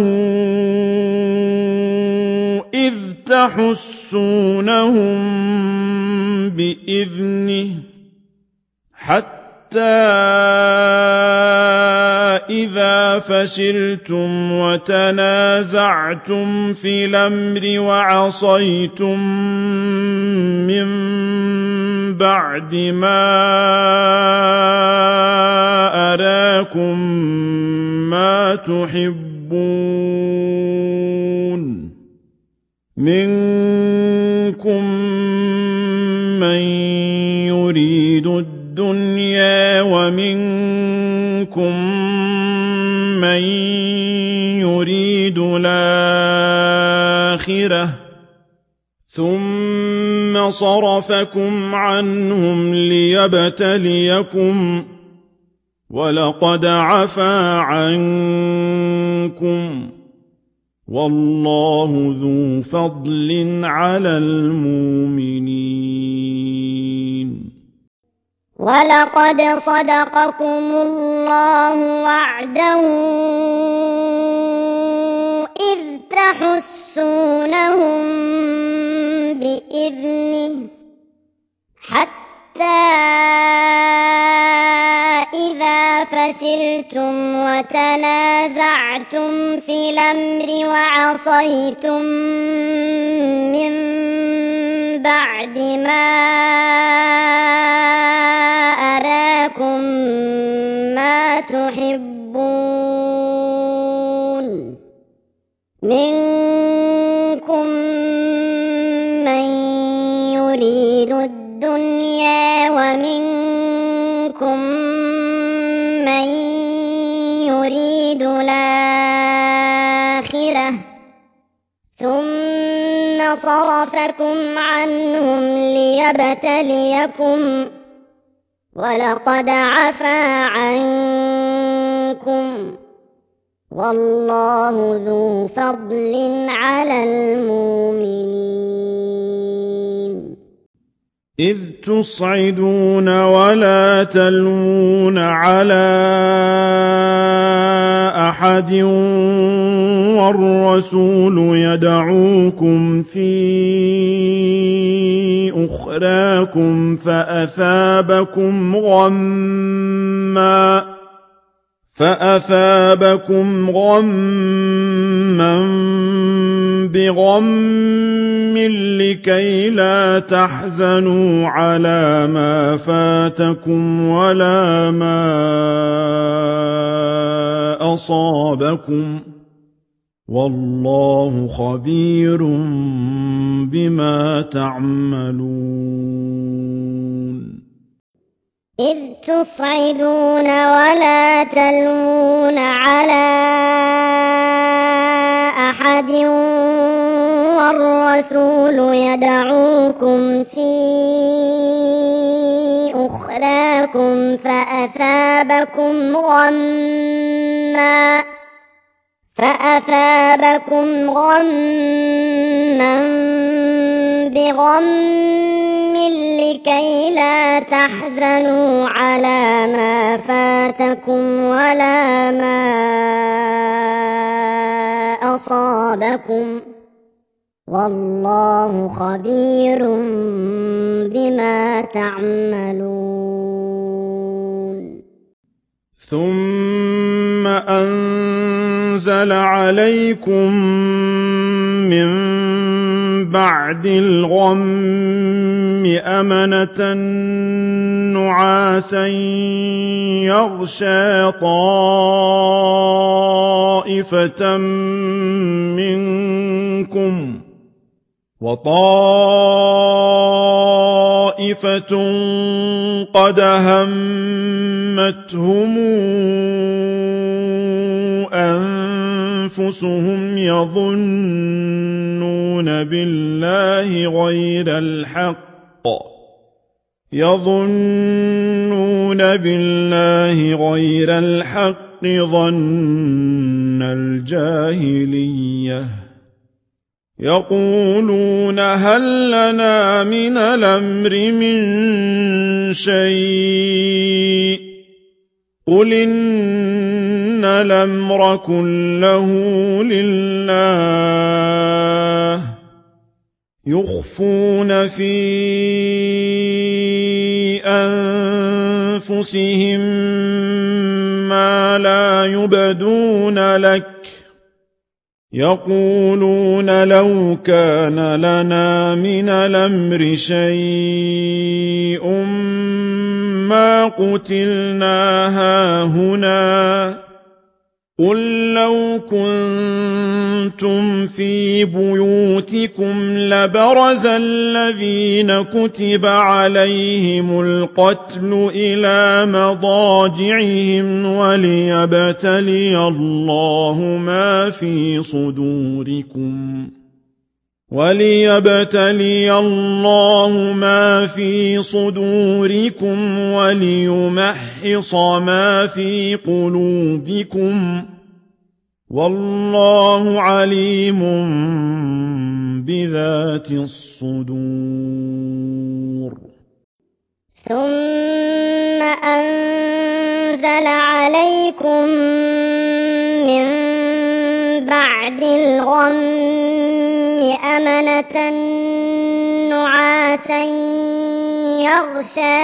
[SPEAKER 1] إذ تحسونهم بإذنه حتى إذا فشلتم وتنازعتم في الأمر وعصيتم من بعد ما أراكم ما تحبون منكم منكم من يريد الدنيا ومنكم من يريد الآخرة ثم صرفكم عنهم ليبتليكم ولقد عفا عنكم والله ذو فضل على المؤمنين.
[SPEAKER 2] ولقد صدقكم الله وعده إذ تحسونهم بإذنه حتى إذا فشلتم وتنازعتم في الأمر وعصيتم من بعد ما أراكم ما تحبون منكم من يريد الدنيا ومنكم من يريد الآخرة ثم صرفكم عنهم ليبتليكم ولقد عفا عنكم والله ذو فضل على المؤمنين.
[SPEAKER 1] إذ تصعدون ولا تلوون على أحد والرسول يدعوكم في أخراكم فأثابكم غما بغم لكي لا تحزنوا على ما فاتكم ولا ما أصابكم والله خبير بما تعملون.
[SPEAKER 2] إذ تصعدون ولا تلوون على أحد والرسول يدعوكم في أخراكم فأثابكم غما بغم لكي لا تحزنوا على ما فاتكم ولا ما أصابكم والله خبير بما تعملون.
[SPEAKER 1] ثم أنزل عليكم من بعد الغم أمنة نعاسا يغشى طائفة منكم وطائفة قد همتهم أنفسهم يظنون بالله غير الحق ظن الجاهلية يقولون هل لنا من الأمر من شيء قل إن الأمر كله لله يخفون في أنفسهم ما لا يبدون لك يقولون لو كان لنا من الأمر شيء ما قتلنا هاهنا قل لو كنتم في بيوتكم لبرز الذين كتب عليهم القتل إلى مضاجعهم وليبتلي الله ما في صدوركم وليمحص ما في قلوبكم والله عليم بذات الصدور.
[SPEAKER 2] ثم أنزل عليكم من بعد الغم أمنة نعاسا يغشى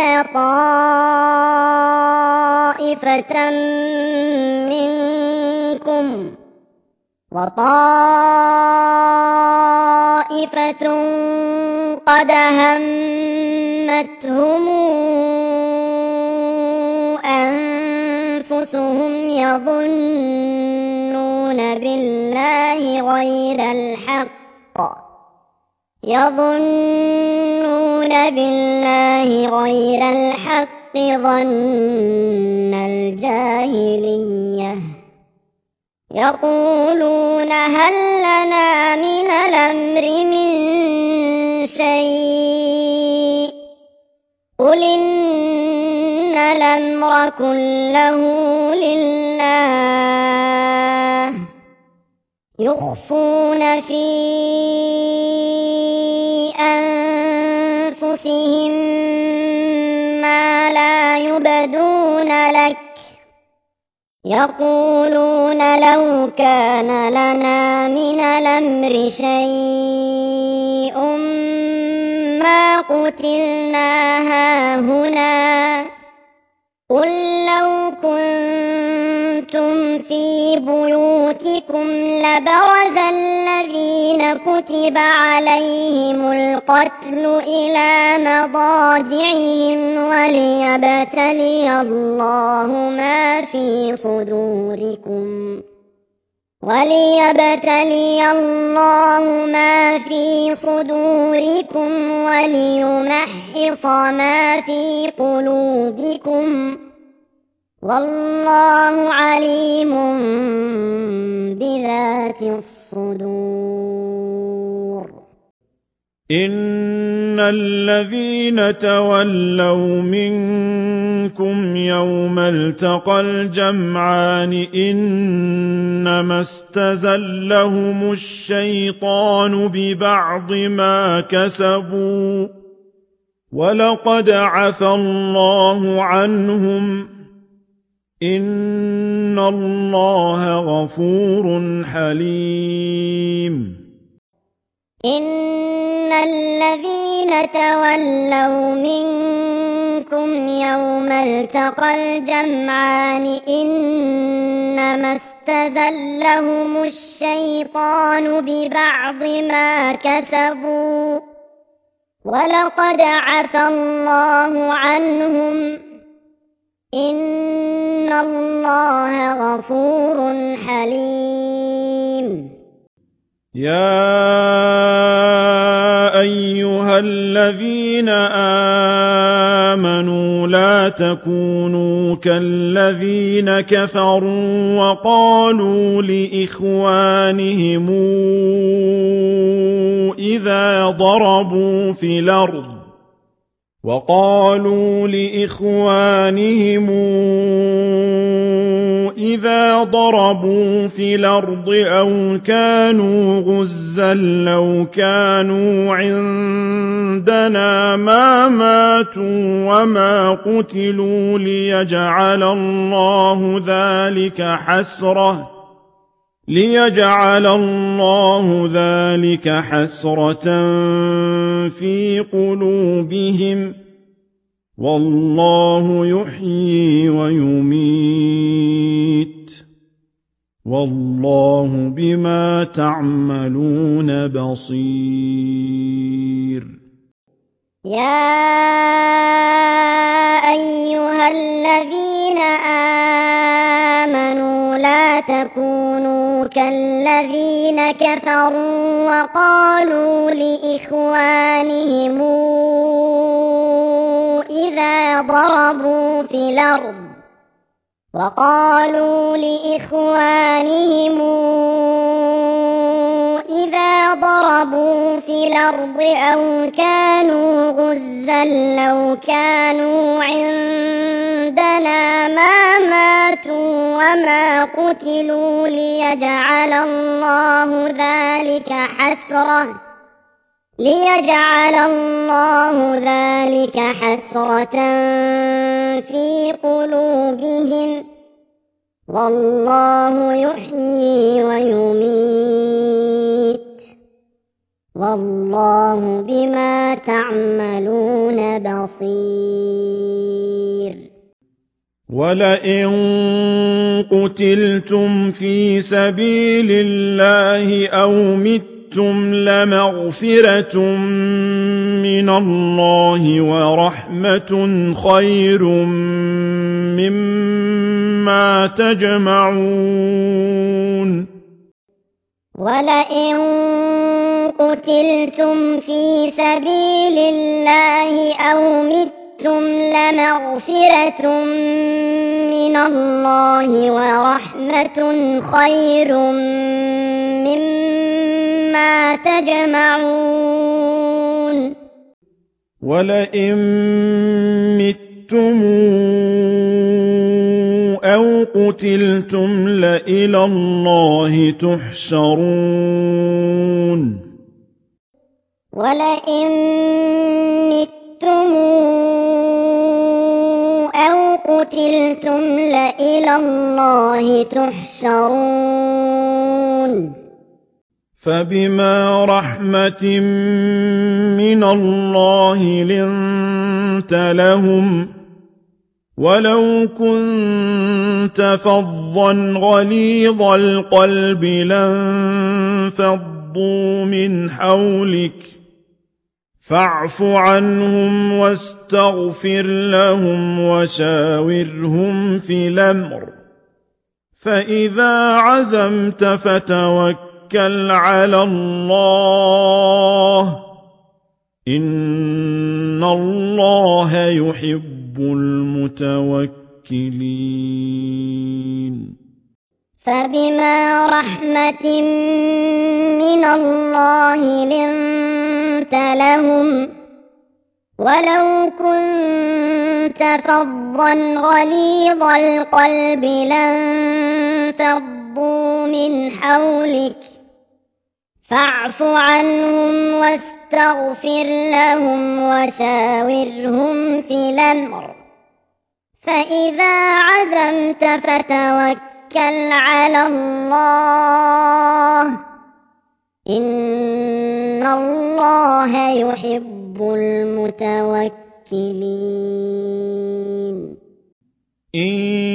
[SPEAKER 2] طائفة منكم وطائفة قد همتهم أنفسهم يظنون بالله غير الحق ظن الجاهلية يقولون هل لنا من الأمر من شيء قل إن الأمر كله لله يخفون في أنفسهم ما لا يبدون لك يقولون لو كان لنا من الأمر شيء ما قتلنا هاهنا قل لو كنتم في بيوتكم لبرز الذين كتب عليهم القتل إلى مضاجعهم وليبتلي الله ما في صدوركم وليمحص ما في قلوبكم والله عليم بذات الصدور.
[SPEAKER 1] إن الذين تولوا منكم يوم التقى الجمعان إنما استزلهم الشيطان ببعض ما كسبوا ولقد عفى الله عنهم إن الله غفور حليم.
[SPEAKER 2] إن الذين تولوا منكم يوم التقى الجمعان إنما استزلهم الشيطان ببعض ما كسبوا ولقد عفى الله عنهم إن الله غفور حليم.
[SPEAKER 1] يا أيها الذين آمنوا لا تكونوا كالذين كفروا وقالوا لإخوانهم إذا ضربوا في الأرض أو كانوا غزا لو كانوا عندنا ما ماتوا وما قتلوا ليجعل الله ذلك حسرة في قلوبهم والله يحيي ويميت والله بما تعملون بصير.
[SPEAKER 2] يا أيها الذين آمنوا لا ولا تكونوا كالذين كفروا وقالوا لإخوانهم إذا ضربوا في الأرض أو كانوا غزا لو كانوا عندنا ما ماتوا وما قتلوا ليجعل الله ذلك حسرة في قلوبهم والله يحيي ويميت والله بما تعملون بصير
[SPEAKER 1] ولئن قتلتم في سبيل الله أو متم لمغفرة من الله ورحمة خير مما تجمعون
[SPEAKER 2] ولئن قتلتم في سبيل الله أو متم لمغفرة من الله ورحمة خير مما تجمعون
[SPEAKER 1] ولئن متم أو قتلتم لإلى الله تحشرون
[SPEAKER 2] ولئن متم أو قتلتم لإلى الله تحشرون
[SPEAKER 1] فبما رحمة من الله لنت لهم ولو كنت فظا غليظ القلب لانفضوا من حولك فاعف عنهم واستغفر لهم وشاورهم في الأمر فإذا عزمت فتوكل على الله إن الله يحب المتوكلين
[SPEAKER 2] فبما رحمة من الله لنت لهم ولو كنت فظا غليظ القلب لانفضوا من حولك فاعف عنهم واستغفر لهم وشاورهم في الأمر فإذا عزمت فتوكل على الله إن الله يحب المتوكلين
[SPEAKER 1] إن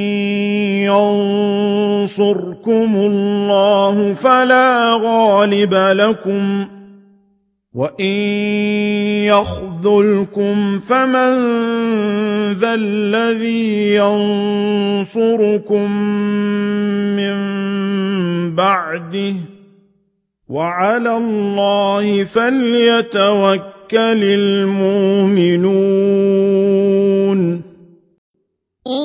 [SPEAKER 1] ينصركم الله فلا غالب لكم وإن يخذلكم فمن ذا الذي ينصركم من بعده وعلى الله فليتوكل المؤمنون
[SPEAKER 2] إن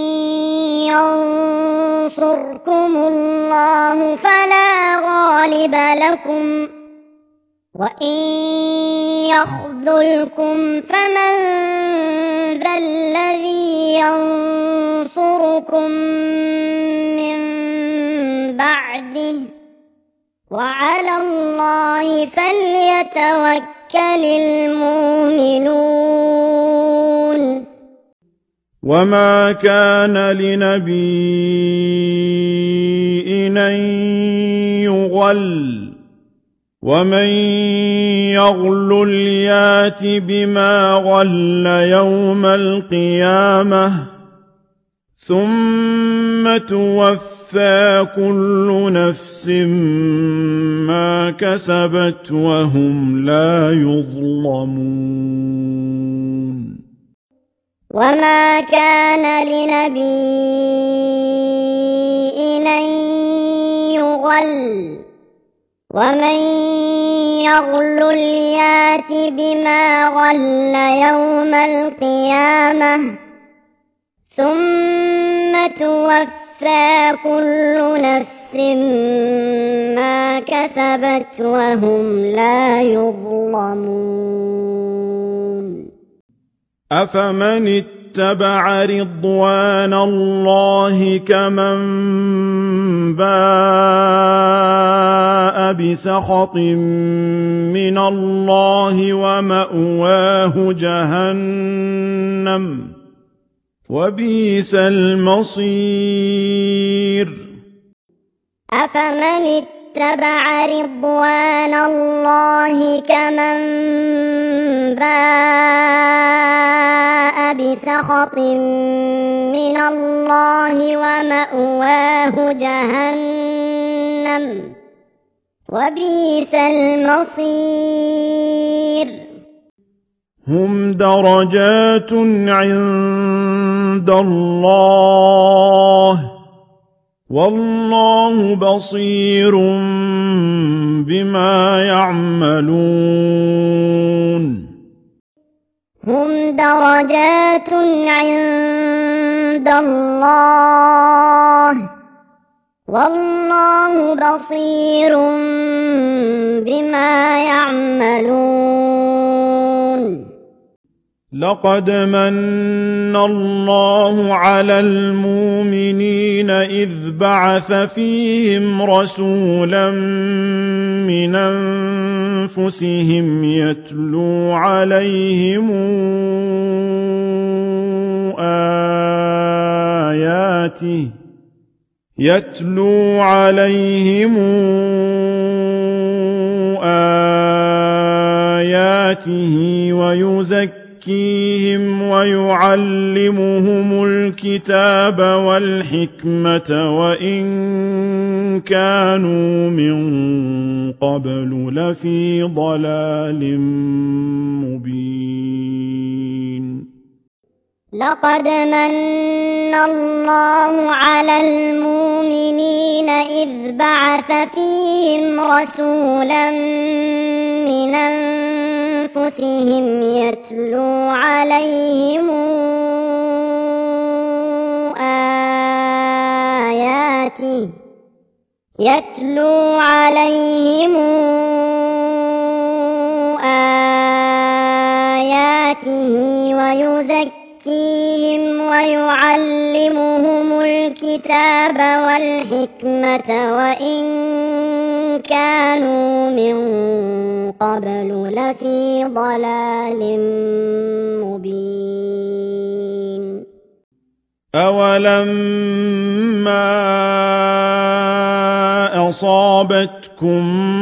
[SPEAKER 2] ينصركم الله فلا غالب لكم وإن يخذلكم فمن ذا الذي ينصركم من بعده وعلى الله فليتوكل المؤمنون
[SPEAKER 1] وما كان لنبي أن يغل ومن يغلل يات بما غل يوم القيامة ثم توفى كل نفس ما كسبت وهم لا يظلمون
[SPEAKER 2] وما كان لنبي أن غل ومن يغلل يات بما غل يوم القيامة ثم توفى كل نفس ما كسبت وهم لا يظلمون
[SPEAKER 1] أفمن اتبع رضوان الله كمن باء بسخط من الله ومأواه جهنم وبئس المصير
[SPEAKER 2] أفمن اتبع رضوان الله كمن باء بسخط من الله ومأواه جهنم وبئس المصير
[SPEAKER 1] هم درجات عند الله والله بصير بما يعملون
[SPEAKER 2] هم درجات عند الله والله بصير بما يعملون
[SPEAKER 1] لقد من الله على المؤمنين إذ بعث فيهم رسولا من أنفسهم يتلو عليهم آياته ويزكيهم ويعلمهم الكتاب والحكمة وإن كانوا من قبل لفي ضلال مبين
[SPEAKER 2] لقد من الله على المؤمنين إذ بعث فيهم رسولا من أنفسهم يتلو عليهم آياته ويزكيهم ويعلمهم الكتاب والحكمة وإن كانوا من قبل لفي ضلال مبين
[SPEAKER 1] أولما أصابتكم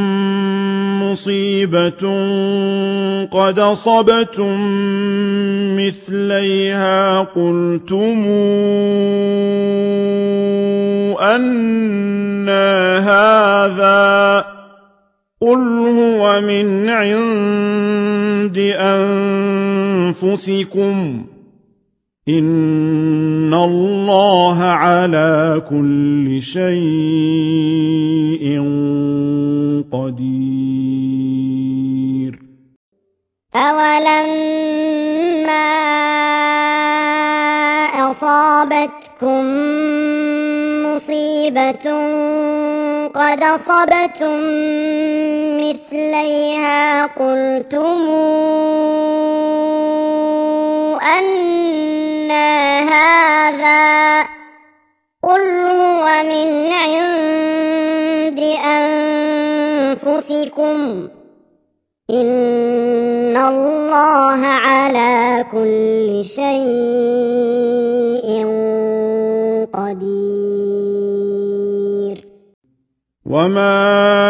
[SPEAKER 1] مصيبة قد أصبتم مثليها قلتم أنى هذا قل هو من عند أنفسكم إن الله على كل شيء قدير
[SPEAKER 2] أولما أصابتكم مصيبة قد أصبتم مثليها قلتم أنى هذا قل هو من عند أنفسكم إن الله على كل شيء قدير
[SPEAKER 1] وما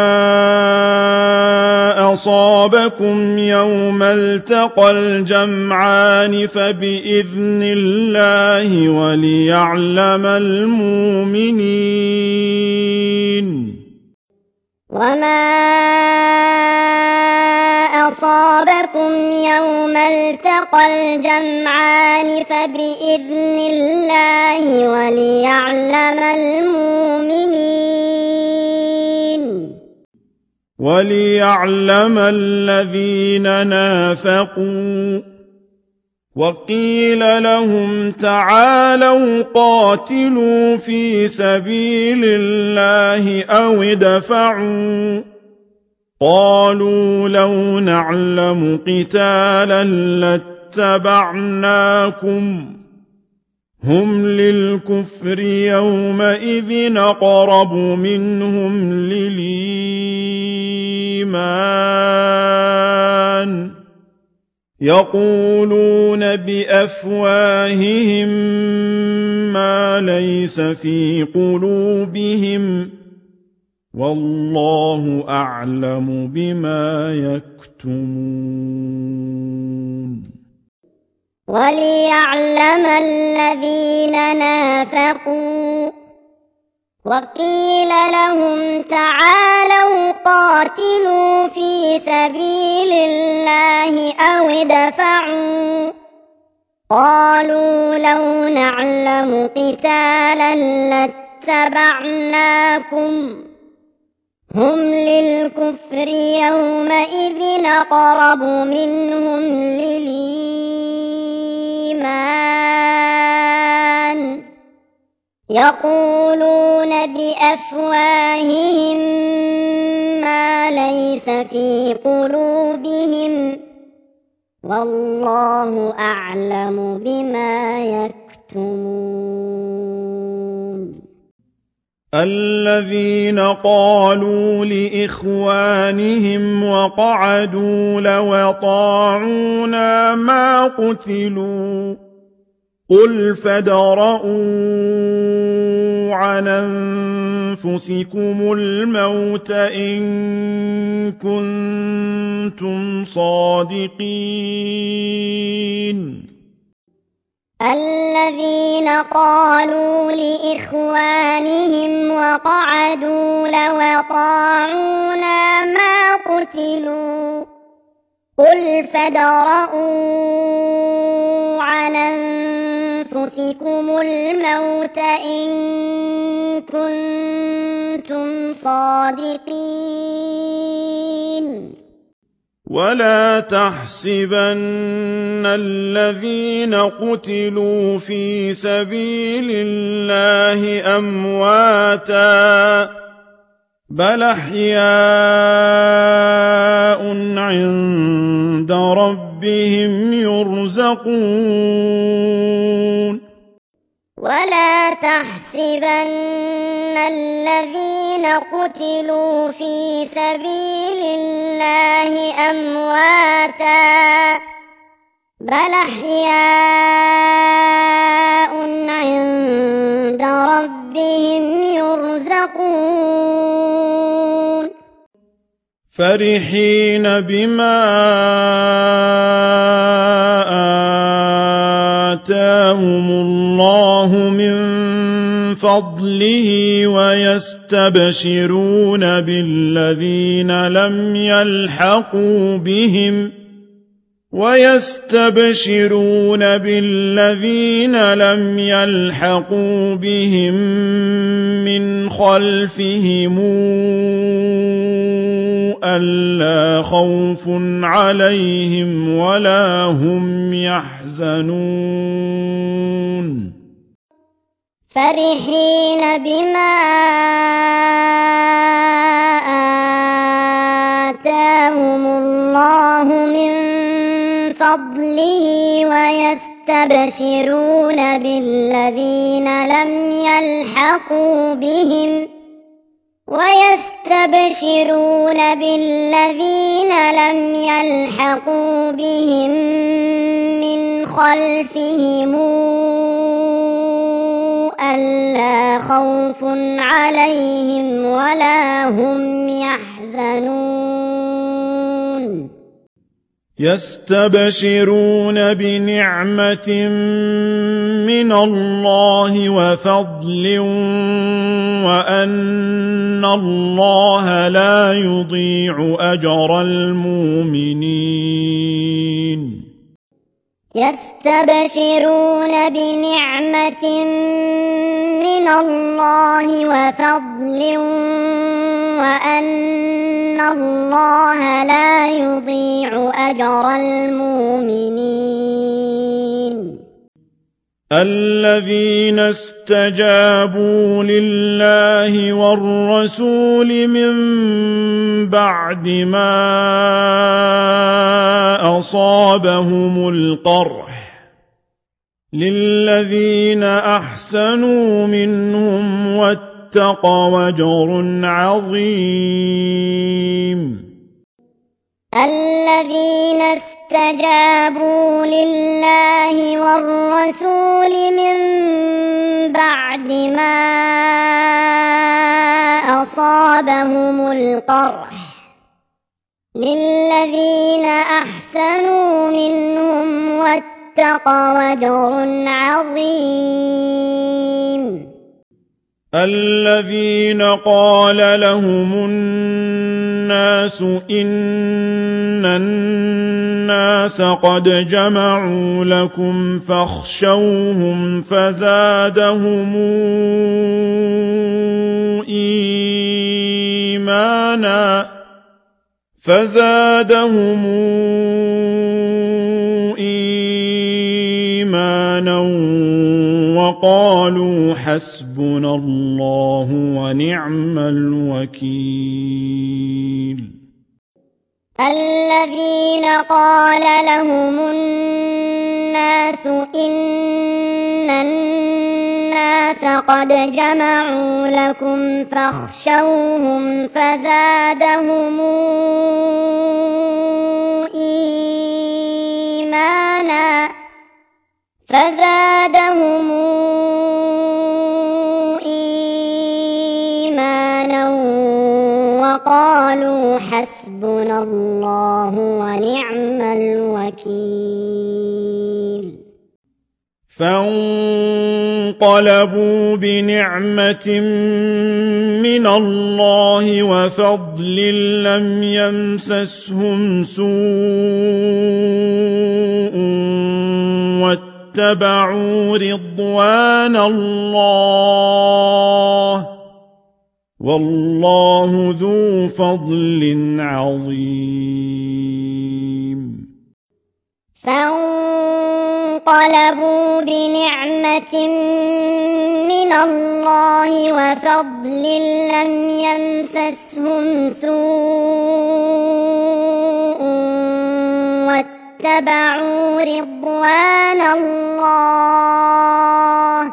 [SPEAKER 1] أصابكم يوم التقى الجمعان فبإذن الله وليعلم المؤمنين
[SPEAKER 2] وما أصابكم يوم التقى الجمعان فبإذن الله وليعلم المؤمنين وما أصابكم يوم التقى الجمعان فبإذن الله وليعلم المؤمنين وما أصابكم يوم التقى الجمعان فبإذن الله وليعلم المؤمنين وما أصابكم يوم التقى الجمعان فبإذن الله وليعلم المؤمنين
[SPEAKER 1] وليعلم الذين نافقوا وقيل لهم تعالوا قاتلوا في سبيل الله أو ادفعوا قالوا لو نعلم قتالا لاتبعناكم هم للكفر يومئذ أقرب منهم للإيمان يقولون بأفواههم ما ليس في قلوبهم والله أعلم بما يكتمون
[SPEAKER 2] وليعلم الذين نافقوا وقيل لهم تعالوا قاتلوا في سبيل الله أو ادفعوا قالوا لو نعلم قتالا لاتبعناكم هم للكفر يومئذ أقرب منهم للإيمان يقولون بأفواههم ما ليس في قلوبهم والله أعلم بما يكتمون
[SPEAKER 1] الذين قالوا لإخوانهم وقعدوا لو أطاعونا ما قتلوا قل فادرءوا عن أنفسكم الموت إن كنتم صادقين
[SPEAKER 2] الذين قالوا لإخوانهم وقعدوا لو أطاعونا ما قتلوا قل فادرءوا عن أنفسكم الموت إن كنتم صادقين
[SPEAKER 1] ولا تحسبن الذين قتلوا في سبيل الله أمواتا بل أحياء عند ربهم يرزقون
[SPEAKER 2] ولا تحسبن الذين قتلوا في سبيل الله أمواتا بل أحياء عند ربهم يرزقون
[SPEAKER 1] فرحين بما آتاهم الله من فضله ويستبشرون بالذين لم يلحقوا بهم من خلفهم ألا خوف عليهم ولا هم يحزنون
[SPEAKER 2] فرحين بما آتاهم الله من فضله ويستبشرون بالذين لم يلحقوا بهم من خلفهم ألا خوف عليهم ولا هم يحزنون
[SPEAKER 1] يستبشرون بنعمة من الله وفضل وأن الله لا يضيع أجر المؤمنين
[SPEAKER 2] يستبشرون بنعمة من الله وفضل وأن الله لا يضيع أجر المؤمنين
[SPEAKER 1] الذين استجابوا لله والرسول من بعد ما أصابهم القرح للذين أحسنوا منهم واتقوا أجر عظيم
[SPEAKER 2] الذين استجابوا لله والرسول من بعد ما أصابهم القرح للذين أحسنوا منهم واتقوا أجر عظيم
[SPEAKER 1] الذين قال لهم الناس إن الناس قد جمعوا لكم فاخشوهم فزادهم إيمانا وقالوا حسبنا الله ونعم الوكيل
[SPEAKER 2] الذين قال لهم الناس إن الناس قد جمعوا لكم فاخشوهم فزادهم إيمانا وقالوا حسبنا الله ونعم الوكيل
[SPEAKER 1] فانقلبوا بنعمة من الله وفضل لم يمسسهم سوء واتبعوا رضوان الله والله ذو فضل عظيم
[SPEAKER 2] فانقلبوا بنعمة من الله وفضل لم يمسسهم سوء واتبعوا رضوان الله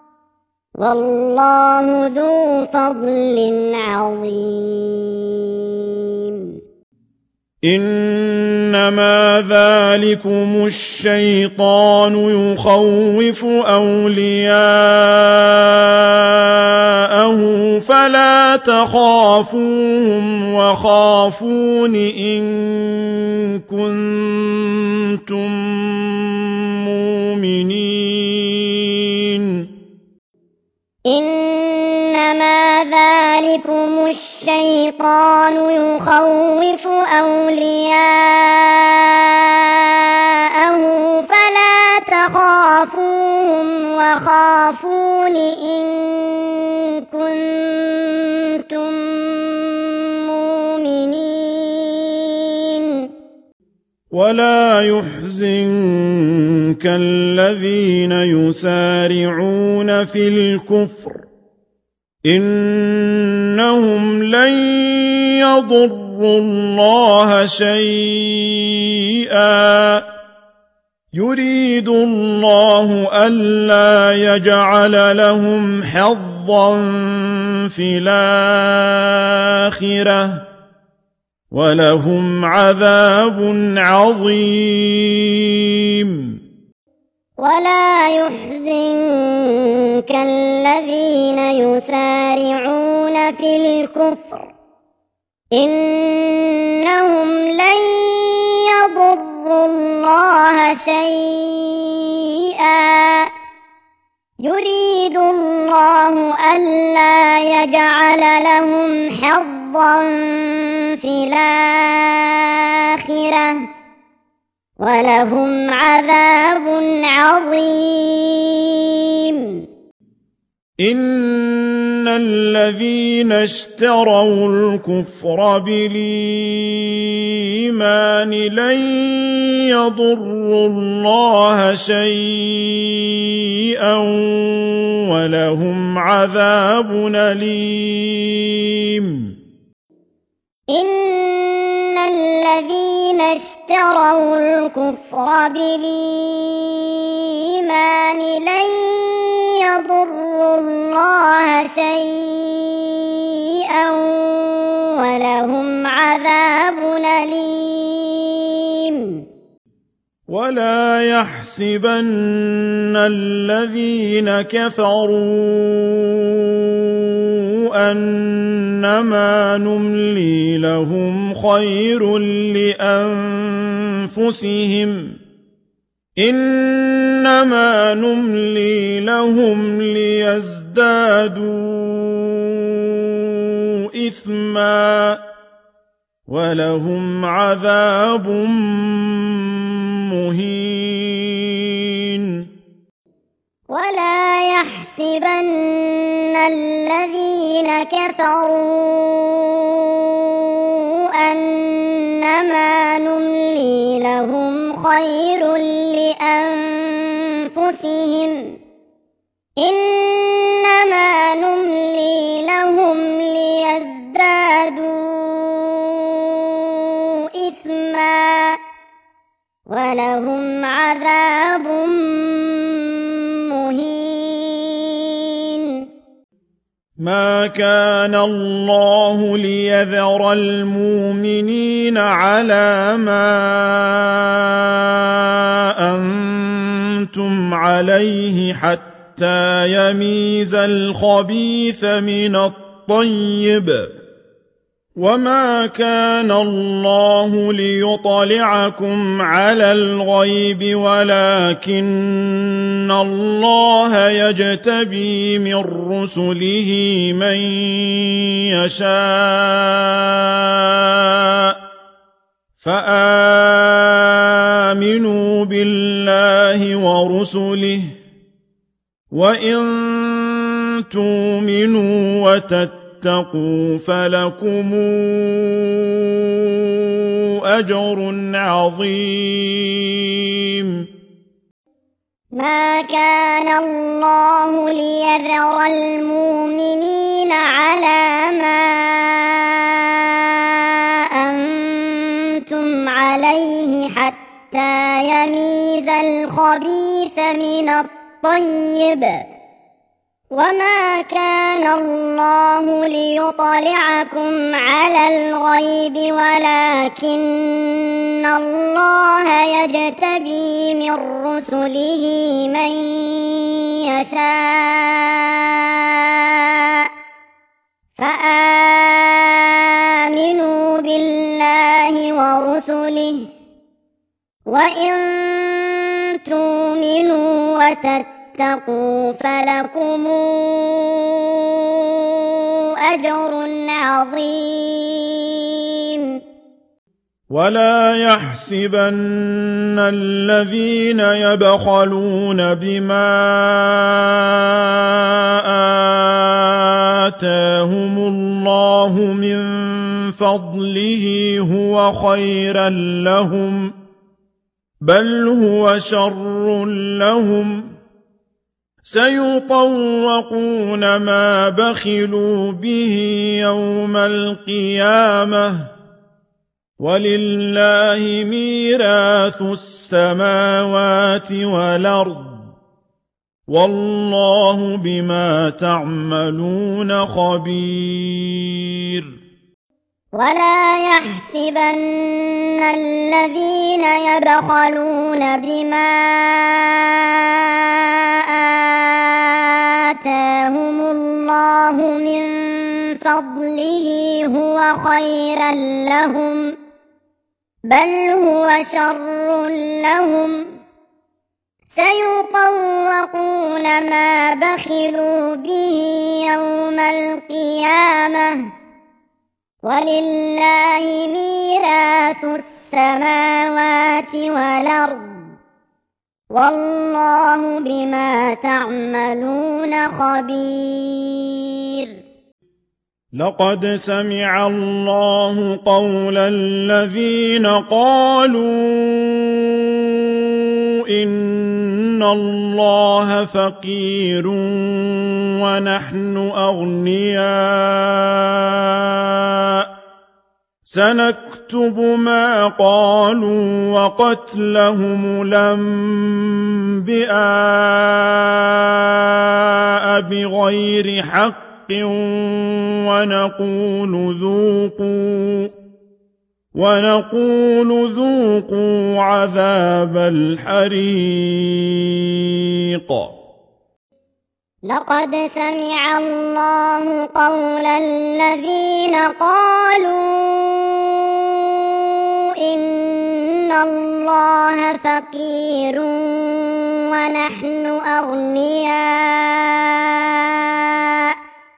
[SPEAKER 2] والله ذو فضل عظيم
[SPEAKER 1] إنما ذلكم الشيطان يخوف أولياءه فلا تخافوهم وخافون إن كنتم مؤمنين
[SPEAKER 2] إنما ذلكم الشيطان يخوف أولياءه فلا تخافوهم وخافون إن كنتم مؤمنين
[SPEAKER 1] ولا يحزنك الذين يسارعون في الكفر إنهم لن يضروا الله شيئا يريد الله ألا يجعل لهم حظا في الآخرة ولهم عذاب عظيم
[SPEAKER 2] ولا يحزنك الذين يسارعون في الكفر إنهم لن يضروا الله شيئا يريد الله ألا يجعل لهم حظا في الآخرة ولهم عذاب عظيم
[SPEAKER 1] إن الذين اشتروا الكفر بالإيمان لن يضروا الله شيئا ولهم عذاب أليم.
[SPEAKER 2] إن الذين اشتروا الكفر بالإيمان لن يضروا الله شيئا ولهم عذاب أليم.
[SPEAKER 1] ولا يحسبن الذين كفروا أنما نملي لهم خير لأنفسهم إنما نملي لهم ليزدادوا إثما ولهم عذاب مهين.
[SPEAKER 2] ولا يحسبن الذين كفروا أنما نملي لهم خير لأنفسهم إنما نملي لهم ليزدادوا إثما ولهم عذاب مهين.
[SPEAKER 1] ما كان الله ليذر المؤمنين على ما أنتم عليه حتى يميز الخبيث من الطيب وما كان الله ليطلعكم على الغيب ولكن الله يجتبي من رسله من يشاء فآمنوا بالله ورسله وإن تؤمنوا وتتقوا فلكم أجر عظيم.
[SPEAKER 2] ما كان الله ليذر المؤمنين على ما أنتم عليه حتى يميز الخبيث من الطيب وما كان الله ليطلعكم على الغيب ولكن الله يجتبي من رسله من يشاء فآمنوا بالله ورسله وإن تؤمنوا وتتقوا فلكم أجر عظيم.
[SPEAKER 1] ولا يحسبن الذين يبخلون بما آتاهم الله من فضله هو خيرا لهم بل هو شر لهم سيطوقون ما بخلوا به يوم القيامة ولله ميراث السماوات والأرض والله بما تعملون خبير.
[SPEAKER 2] ولا يحسبن الذين يبخلون بما آتاهم الله من فضله هو خيرا لهم بل هو شر لهم سيطوقون ما بخلوا به يوم القيامة ولله ميراث السماوات والأرض والله بما تعملون خبير
[SPEAKER 1] لقد سمع الله قول الذين قالوا إن الله فقير ونحن أغنياء سنكتب ما قالوا وقتلهم الأنبياء بغير حق ونقول ذوقوا عذاب الحريق
[SPEAKER 2] لقد سمع الله قول الذين قالوا إن الله فقير ونحن أغنياء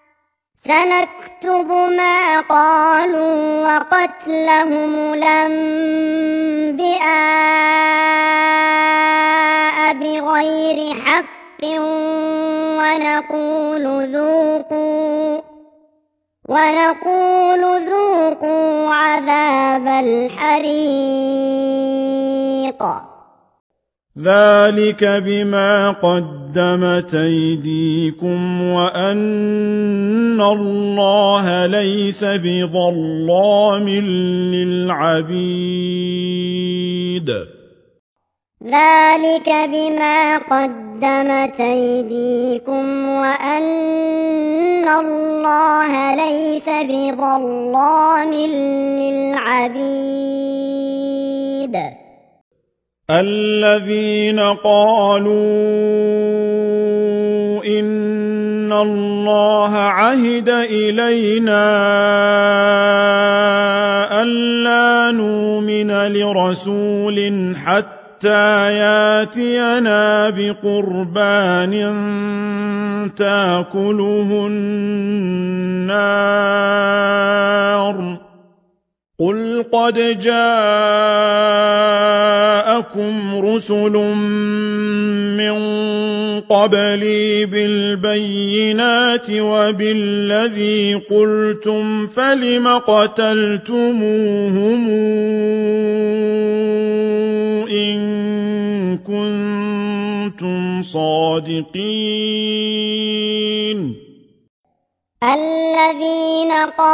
[SPEAKER 2] سنكتب ما قالوا وقتلهم الأنبياء بغير حق ونقول ذوقوا عذاب الحريق
[SPEAKER 1] ذلك بما قدمت أيديكم وأن الله ليس بظلام للعبيد
[SPEAKER 2] ذلك بما قدمت أيديكم وأن الله ليس بظلام للعبيد
[SPEAKER 1] الذين قالوا إن الله عهد إلينا ألا نؤمن لرسول حتى ياتينا بقربان تأكله النار قل قد جاءكم رسل من قبلي بالبينات وبالذي قلتم فلم قتلتموهم إن كنتم صادقين
[SPEAKER 2] الذين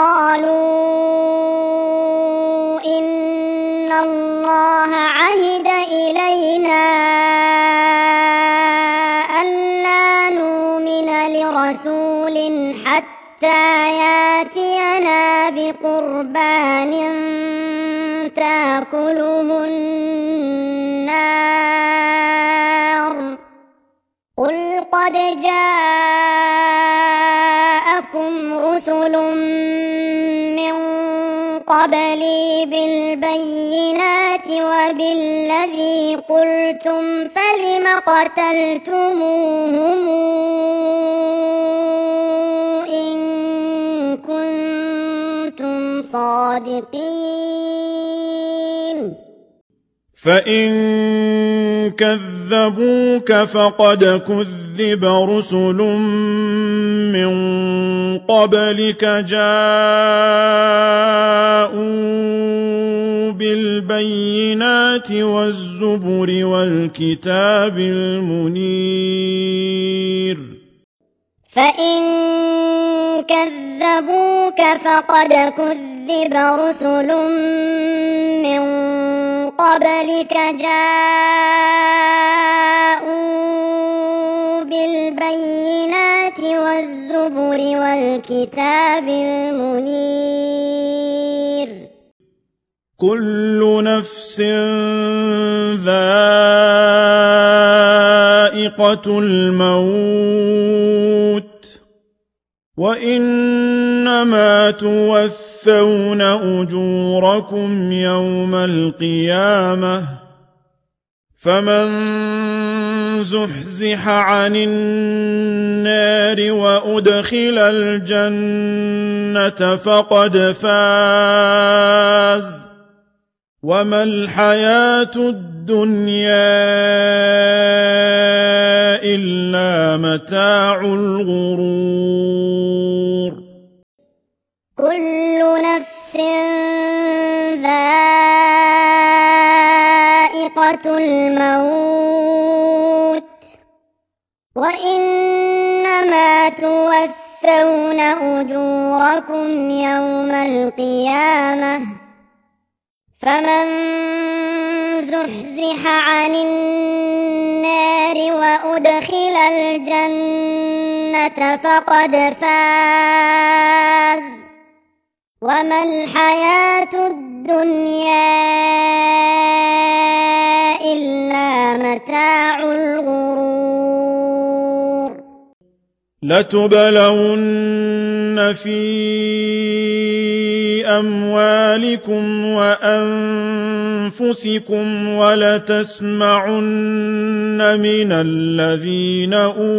[SPEAKER 2] قالوا إن الله عهد إلينا ألا نؤمن لرسول حتى ياتينا بقربان تأكله النار قل قد جاءكم رسل من قبلي بالبينات وبالذي قلتم فلم قتلتموهم إن كنتم صادقين
[SPEAKER 1] فإن كذبوك فقد كذب رسل من قبلك جاءوا بالبينات والزبر والكتاب المنير
[SPEAKER 2] فإن كذبوك فقد كذب رسل من قبلك جاءوا بالبينات والزبر والكتاب المنير
[SPEAKER 1] كل نفس ذائقة الموت وإنما توفون أجوركم يوم القيامة فمن زحزح عن النار وأدخل الجنة فقد فاز وما الحياة الدنيا الدنيا إلا متاع الغرور
[SPEAKER 2] كل نفس ذائقة الموت وإنما توفون أجوركم يوم القيامة فمن زحزح عن النار وأدخل الجنة فقد فاز وما الحياة الدنيا إلا متاع الغرور
[SPEAKER 1] لتبلون في أموالكم وأنفسكم ولتسمعن من الذين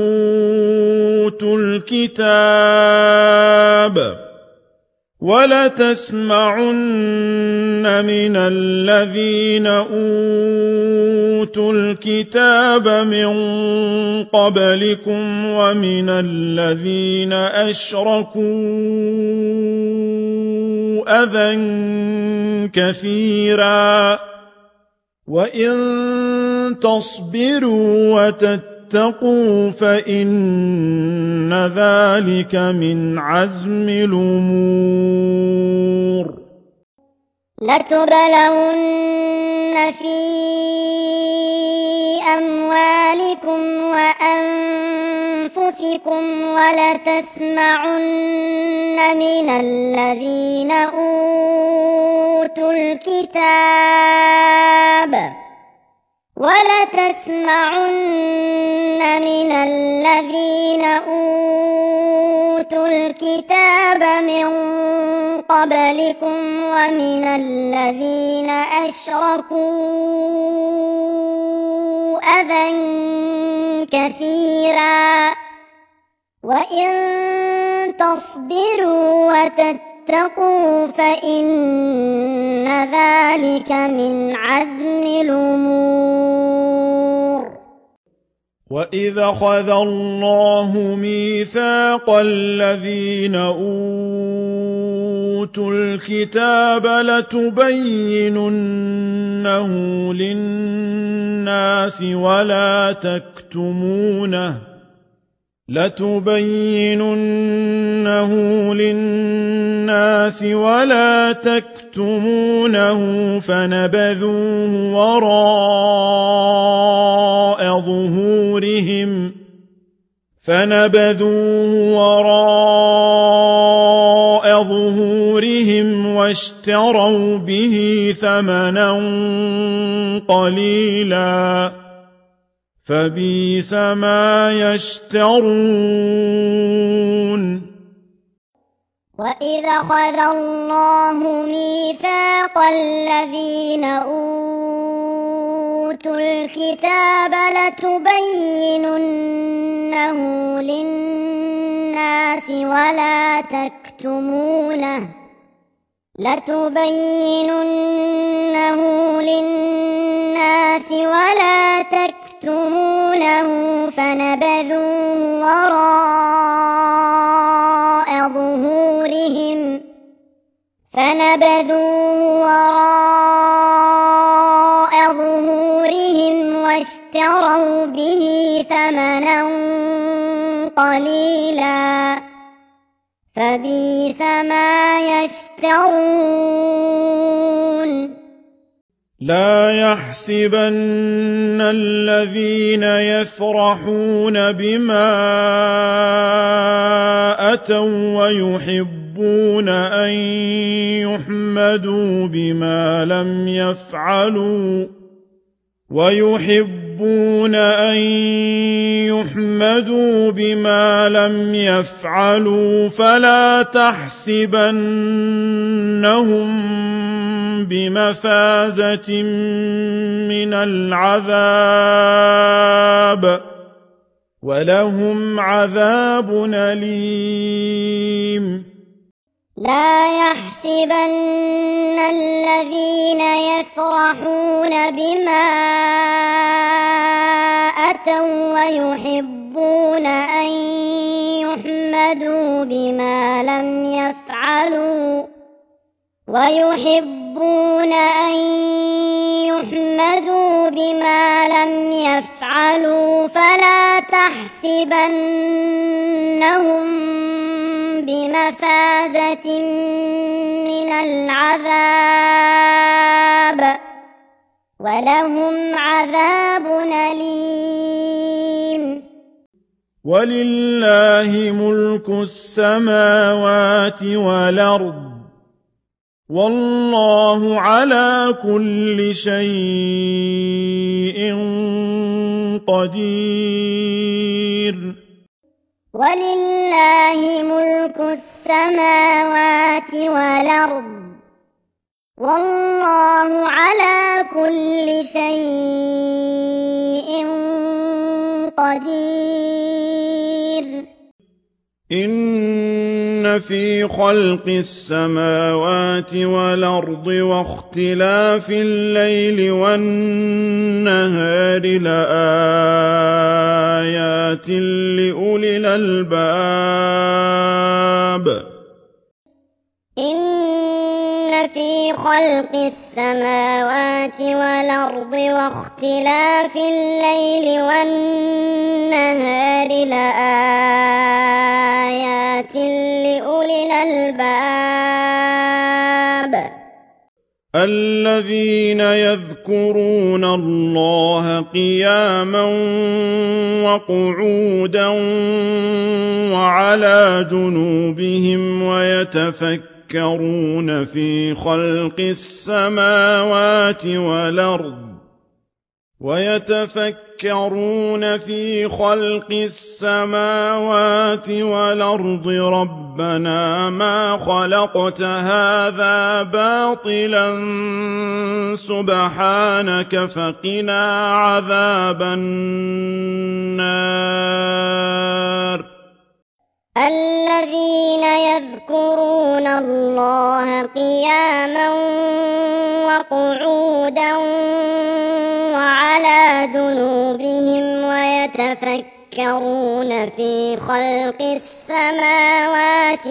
[SPEAKER 1] أوتوا الكتاب من قبلكم ومن الذين أشركوا أذى كثيرا وإن تصبروا وتتقوا فإن ذلك من عزم الأمور
[SPEAKER 2] لتبلون في أموالكم وأنفسكم ولتسمعن من الذين أوتوا الكتاب من قبلكم ومن الذين أشركوا أذى كثيرا وإن تصبروا وتتقوا فإن ذلك من عزم الأمور
[SPEAKER 1] وَإِذْ أَخَذَ اللَّهُ مِيثَاقَ الَّذِينَ أُوتُوا الْكِتَابَ لَتُبَيِّنُنَّهُ لِلنَّاسِ وَلَا تَكْتُمُونَهُ فَنَبَذُوهُ وَرَاءَ ظُهُورِهِمْ وَاشْتَرَوْا بِهِ ثَمَنًا قَلِيلًا فَبِئْسَ مَا يَشْتَرُونَ
[SPEAKER 2] وَإِذْ أَخَذَ اللَّهُ مِيثَاقَ الَّذِينَ أُوتُوا الْكِتَابَ لَتُبَيِّنُنَّهُ لِلنَّاسِ وَلَا تَكْتُمُونَهُ فَنَبَذُوهُ وَرَاءَ ظُهُورِهِمْ وَاشْتَرَوْا بِهِ ثَمَنًا قَلِيلًا فَبِئْسَ مَا يَشْتَرُونَ
[SPEAKER 1] لا يحسبن الذين يفرحون بما أتوا ويحبون أن يحمدوا بما لم يفعلوا فلا تحسبنهم بمفازة من العذاب ولهم عذاب أليم
[SPEAKER 2] لا تحسبن الذين يفرحون بما أتوا ويحبون أن يحمدوا بما لم يفعلوا فلا تحسبنهم بمفازة من العذاب ولهم عذاب أليم.
[SPEAKER 1] ولله ملك السماوات والأرض والله على كل شيء قدير.
[SPEAKER 2] ولله ملك السماوات والأرض والله على كل شيء قدير.
[SPEAKER 1] إن في خلق السماوات والأرض واختلاف الليل والنهار لآيات لأولي الألباب.
[SPEAKER 2] إن في خلق السماوات والأرض واختلاف الليل والنهار لآيات لأولي الألباب.
[SPEAKER 1] الذين يذكرون الله قياما وقعودا وعلى جنوبهم ويتفكرون في خلق السماوات والأرض ربنا ما خلقت هذا باطلا سبحانك فقنا عذاب النار.
[SPEAKER 2] الذين يذكرون الله قياما وقعودا وعلى جنوبهم ويتفكرون في خلق السماوات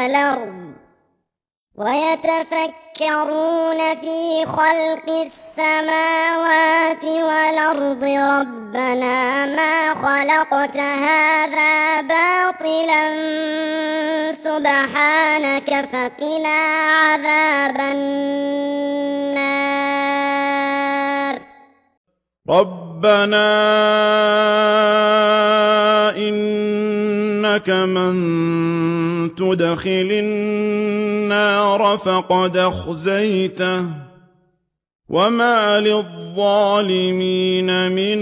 [SPEAKER 2] والأرض ربنا ما خلقت هذا باطلا سبحانك فقنا عذاب النار.
[SPEAKER 1] ربنا إنك من تدخل النار فقد أخزيته وما للظالمين من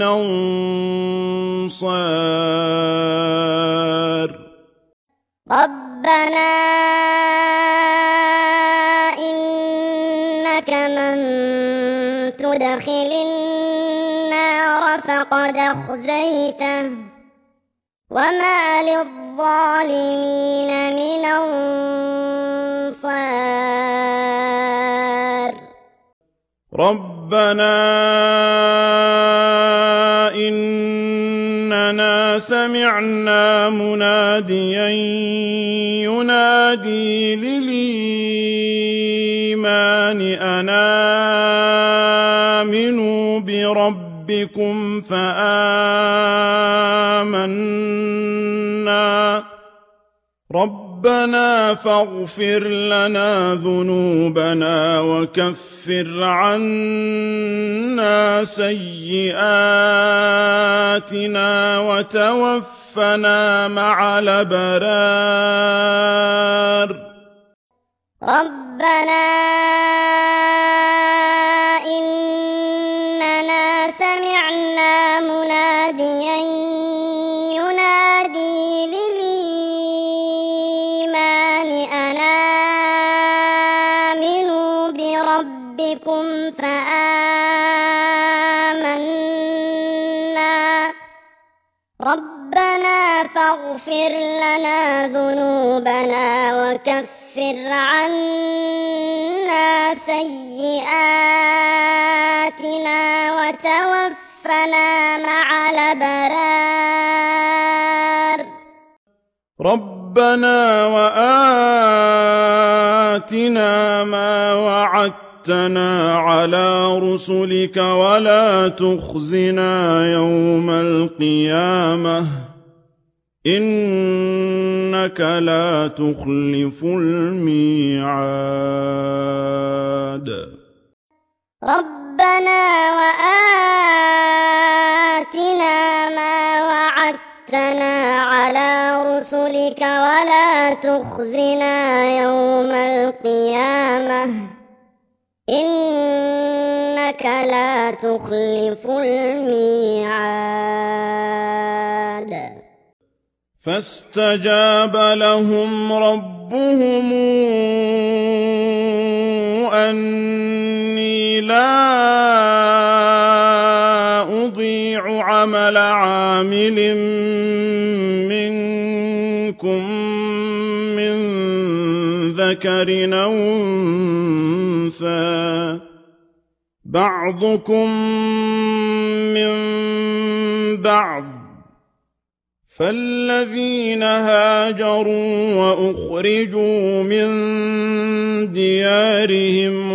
[SPEAKER 1] أنصار.
[SPEAKER 2] ربنا إنك من تدخل النار فقد أخزيته وما للظالمين من أنصار.
[SPEAKER 1] ربنا إننا سمعنا مناديا ينادي للإيمان أن آمنوا بربكم فآمنا. ربنا فاغفر لنا ذنوبنا وكفر عنا سيئاتنا وتوفنا مع الأبرار.
[SPEAKER 2] ربنا إننا سمعنا مناديا ينادي للإيمان أن آمنوا بربكم فآمنا. ربنا واغفر لنا ذنوبنا وكفر عنا سيئاتنا وتوفنا مع الأبرار
[SPEAKER 1] ربنا وآتنا ما وعدتنا على رسلك ولا تخزنا يوم القيامة إنك لا تخلف الميعاد
[SPEAKER 2] ربنا وآتنا ما وعدتنا على رسلك ولا تخزنا يوم القيامة إنك لا تخلف الميعاد
[SPEAKER 1] فاستجاب لهم ربهم أني لا أضيع عمل عامل منكم من ذكر أو أنثى بعضكم من بعض فالذين هاجروا وأخرجوا من ديارهم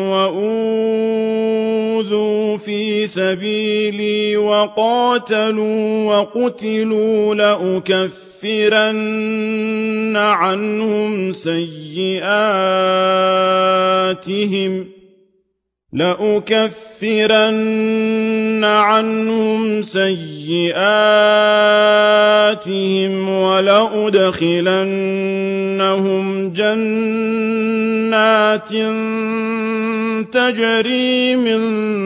[SPEAKER 1] وأوذوا في سبيلي وقاتلوا وقتلوا لأكفرن عنهم سيئاتهم ولأدخلنهم جنات تجري من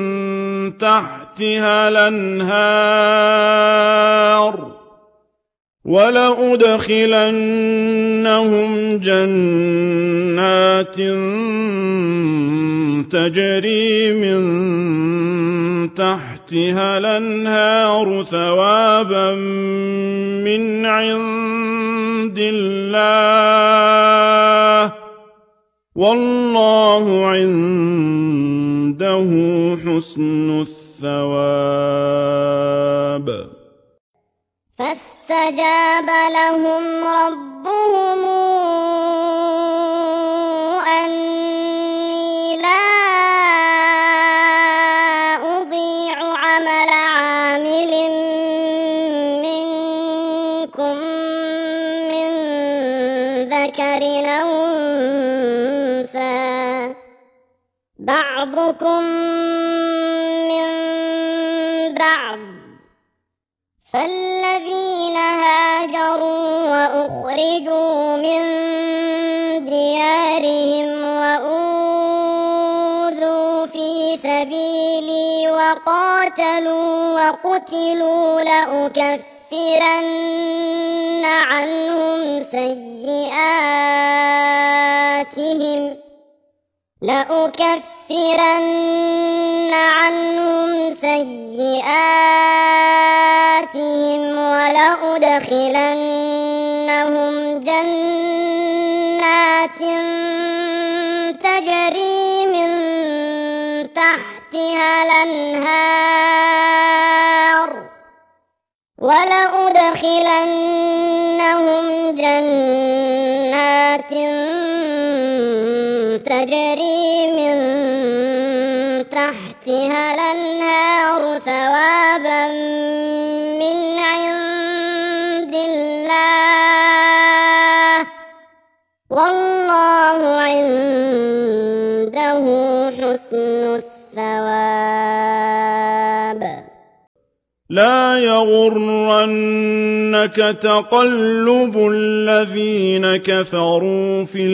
[SPEAKER 1] تحتها الأنهار ثوابا من عند الله والله عنده حسن الثواب
[SPEAKER 2] فاستجاب لهم ربهم أني لا أضيع عمل عامل منكم من ذكر أو أنثى بعضكم من بعض فالذين هاجروا وأخرجوا من ديارهم وأوذوا في سبيلي وقاتلوا وقتلوا لأكفرن عنهم سيئاتهم ولأدخلنهم جنات تجري من تحتها الأنهار ثوابا من عند الله والله عنده حسن الثواب
[SPEAKER 1] لا يغرنك تقلب الذين كفروا في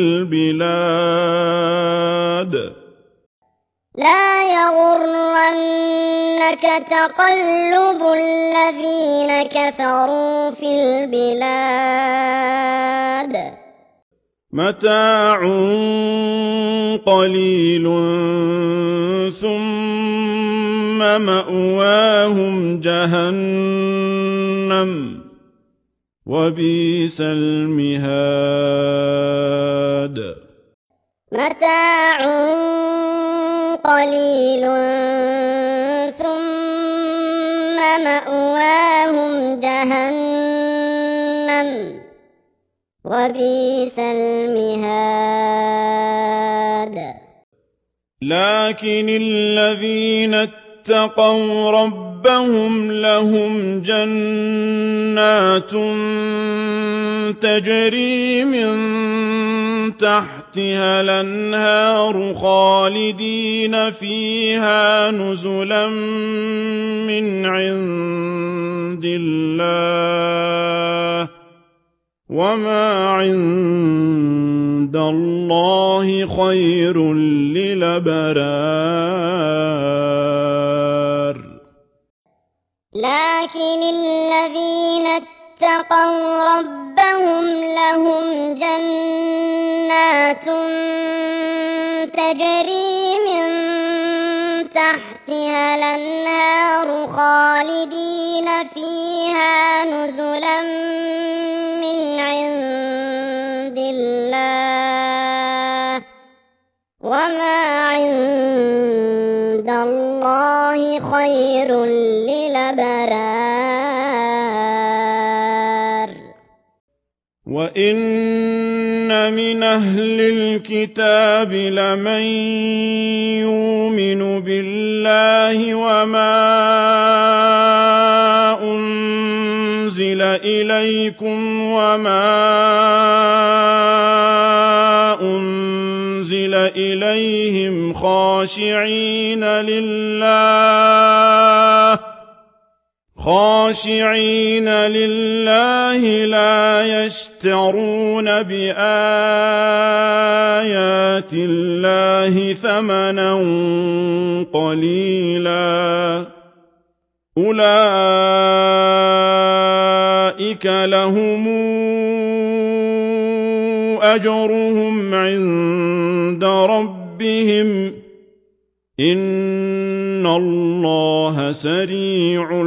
[SPEAKER 1] البلاد
[SPEAKER 2] لا يغرنك تقلب الذين كفروا في البلاد
[SPEAKER 1] متاع قليل ثم مأواهم جهنم وبئس المهاد.
[SPEAKER 2] متاع قليل ثم مأواهم جهنم وبئس المهاد.
[SPEAKER 1] لكن الذين اتقوا ربهم لهم جنات تجري من تحتها الأنهار خالدين فيها نزلا من عند الله وما عند الله خير للأبرار.
[SPEAKER 2] لكن الذين اتقوا ربهم لهم جنات تجري من تحتها الأنهار خالدين فيها نزلا من عند الله وما عند الله خير للأبرار.
[SPEAKER 1] وإن من أهل الكتاب لمن يؤمن بالله وما أنزل إليكم وما أنزل إليهم خاشعين لله لا يشترون بآيات الله ثمنا قليلا أولئك لهم أجرهم عند ربهم إن الله سريع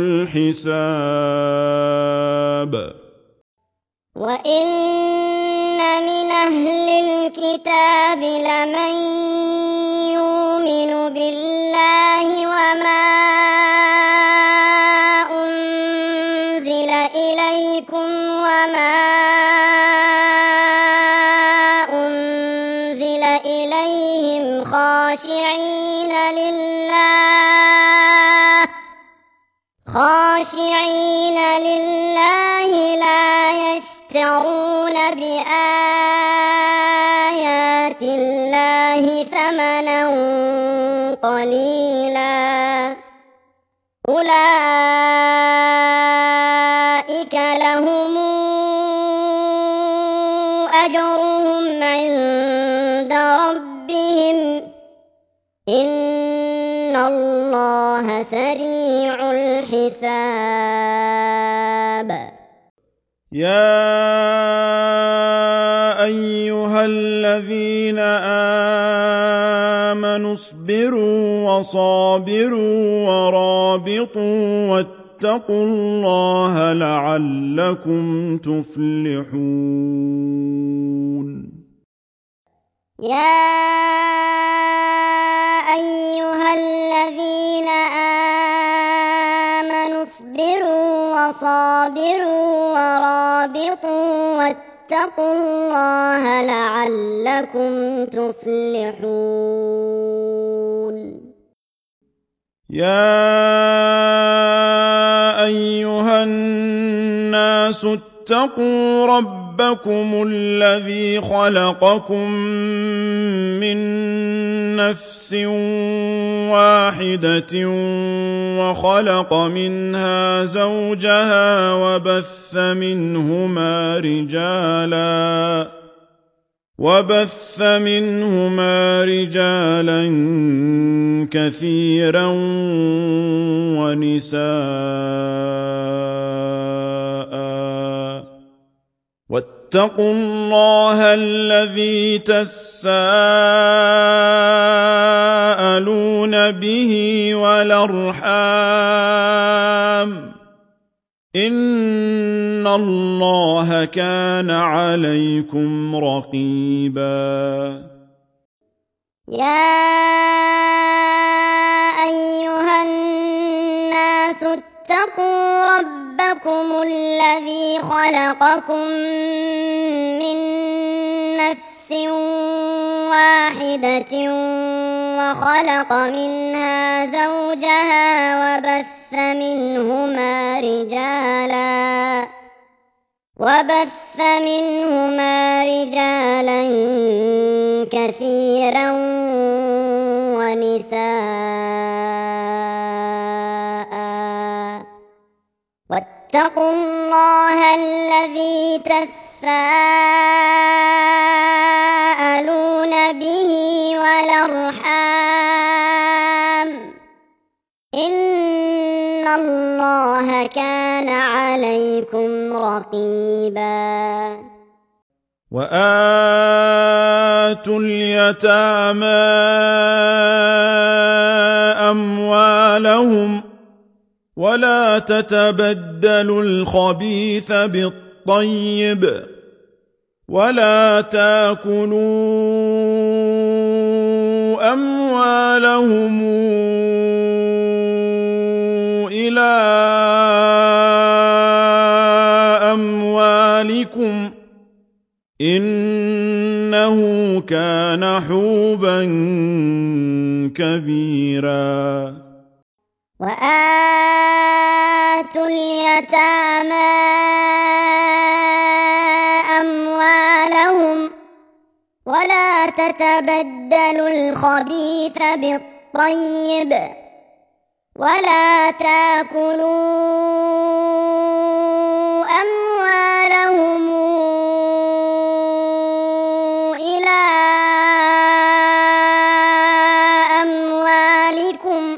[SPEAKER 1] الحساب.
[SPEAKER 2] وإن من أهل الكتاب لمن يؤمن بالله وما أنزل إليكم وما أنزل إليهم خاشعين لله لا يشترون بآيات الله ثمنا قليلا أولئك لهم أجرهم عند ربهم إن الله سريع الحساب.
[SPEAKER 1] يا أيها الذين آمنوا اصبروا وصابروا ورابطوا واتقوا الله لعلكم تفلحون.
[SPEAKER 2] يا أيها الذين آمنوا اصبروا وصابروا ورابطوا واتقوا الله لعلكم تفلحون.
[SPEAKER 1] يا أيها الناس اتقوا ربكم الذي خلقكم من نفس واحدة وخلق منها زوجها وبث منهما رجالا كثيرا ونساء واتقوا الله الذي تساءلون به والأرحام إن الله كان عليكم رقيبا
[SPEAKER 2] يا أيها الناس اتقوا ربكم الذي خلقكم من نفس واحدة وخلق منها زوجها وبث منهما رجالا كثيرا ونساء واتقوا الله الذي تساءلون به والأرحام إن الله كان عليكم رقيبا
[SPEAKER 1] وآتوا اليتامى أموالهم ولا تتبدلوا الخبيث بالطيب ولا تاكلوا أموالهم إلى أموالكم إنه كان حوبا كبيرا
[SPEAKER 2] وآتوا اليتامى أموالهم ولا تتبدلوا الخبيث بالطيب ولا تاكلوا أموالهم إلى أموالكم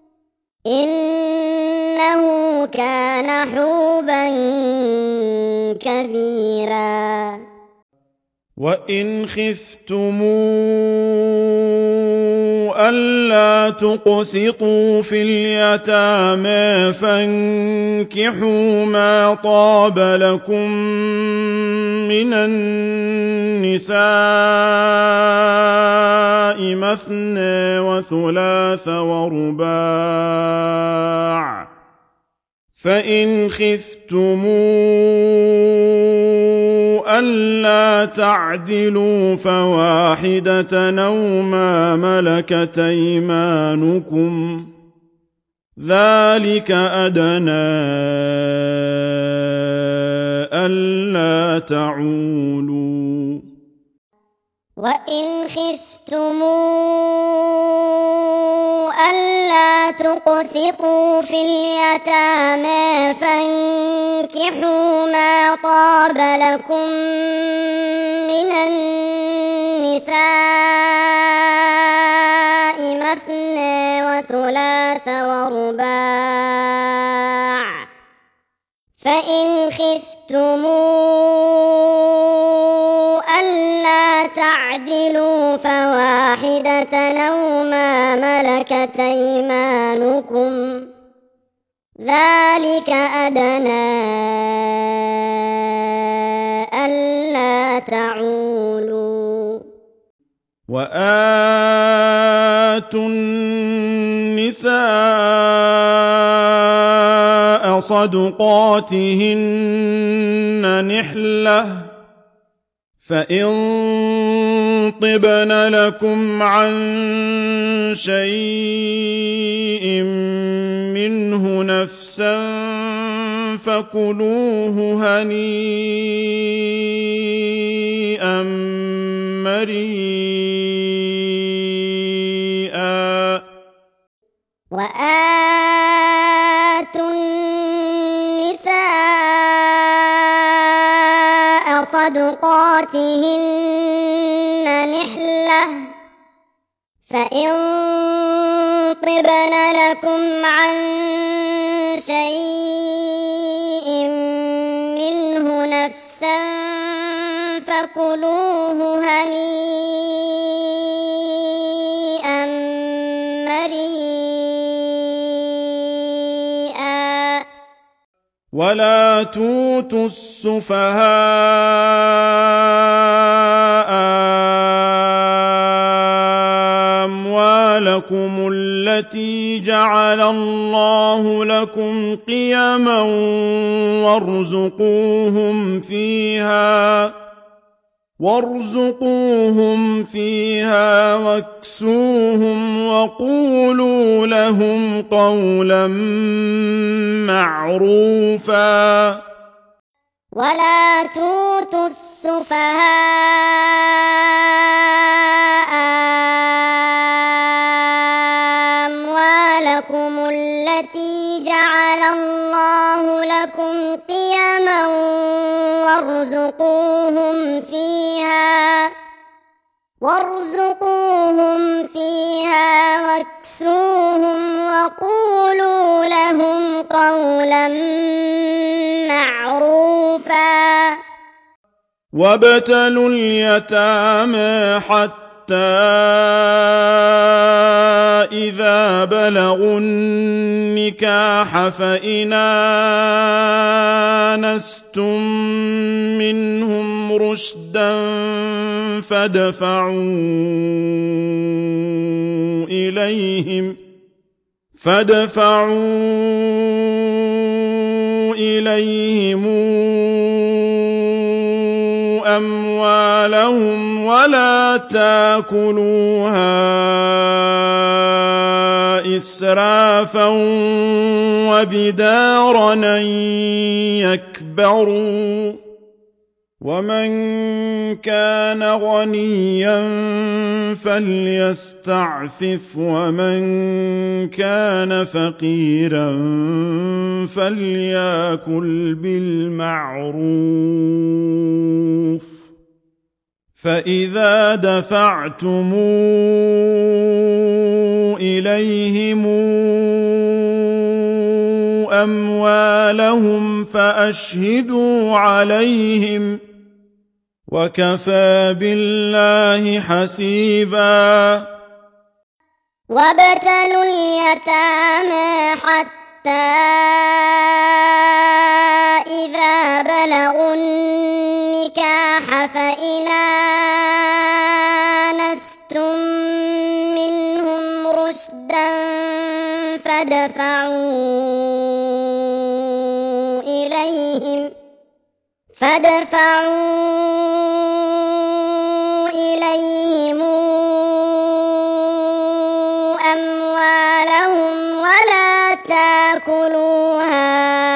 [SPEAKER 2] إنه كان حوبا كبيرا
[SPEAKER 1] وإن خفتم ألا تقسطوا في اليتامى فانكحوا ما طاب لكم من النساء مثنى وثلاث ورباع فإن خفتم ألا تعدلوا فواحدة أو ما ملكت أيمانكم ذلك أدنى ألا تعولوا
[SPEAKER 2] وإن خفتم ألا تقسطوا في اليتامى فانكحوا ما طاب لكم من النساء مثنى وثلاث ورباع فإن خفتم ألا تعدلوا فواحدة أو ما ملكت أيمانكم ذلك أدنى ألا تعولوا
[SPEAKER 1] وآتوا النساء صدقاتهن نحلة فإن طبن لكم عن شيء منه نفسا فكلوه هنيئا مريئا
[SPEAKER 2] وآتوا النساء صدقاتهن نحلة فإن طبن لكم عن شيء منه نفسا فكلوه هنيئا مريئا
[SPEAKER 1] ولا تؤتوا السفهاء أموالكم التي جعل الله لكم قيما وارزقوهم فيها واكسوهم وقولوا لهم قولا معروفا
[SPEAKER 2] ولا تؤتوا السفهاء أموالكم التي جعل الله لكم قيما وارزقوهم فيها واكسوهم وقولوا لهم قولا معروفا
[SPEAKER 1] وابتلوا اليتامى حتى إذا بلغوا النكاح فإن آنستم منهم رشدا فادفعوا إليهم أموالهم ولا تاكلوها إسرافا وبدارا أن يكبروا ومن كان غنيا فليستعفف ومن كان فقيرا فليأكل بالمعروف فإذا دفعتم إليهم أموالهم فأشهدوا عليهم وكفى بالله حسيبا
[SPEAKER 2] وابتلوا اليتامى حتى إذا بلغوا النكاح فإن آنستم منهم رشدا فادفعوا إليهم أموالهم ولا تاكلوها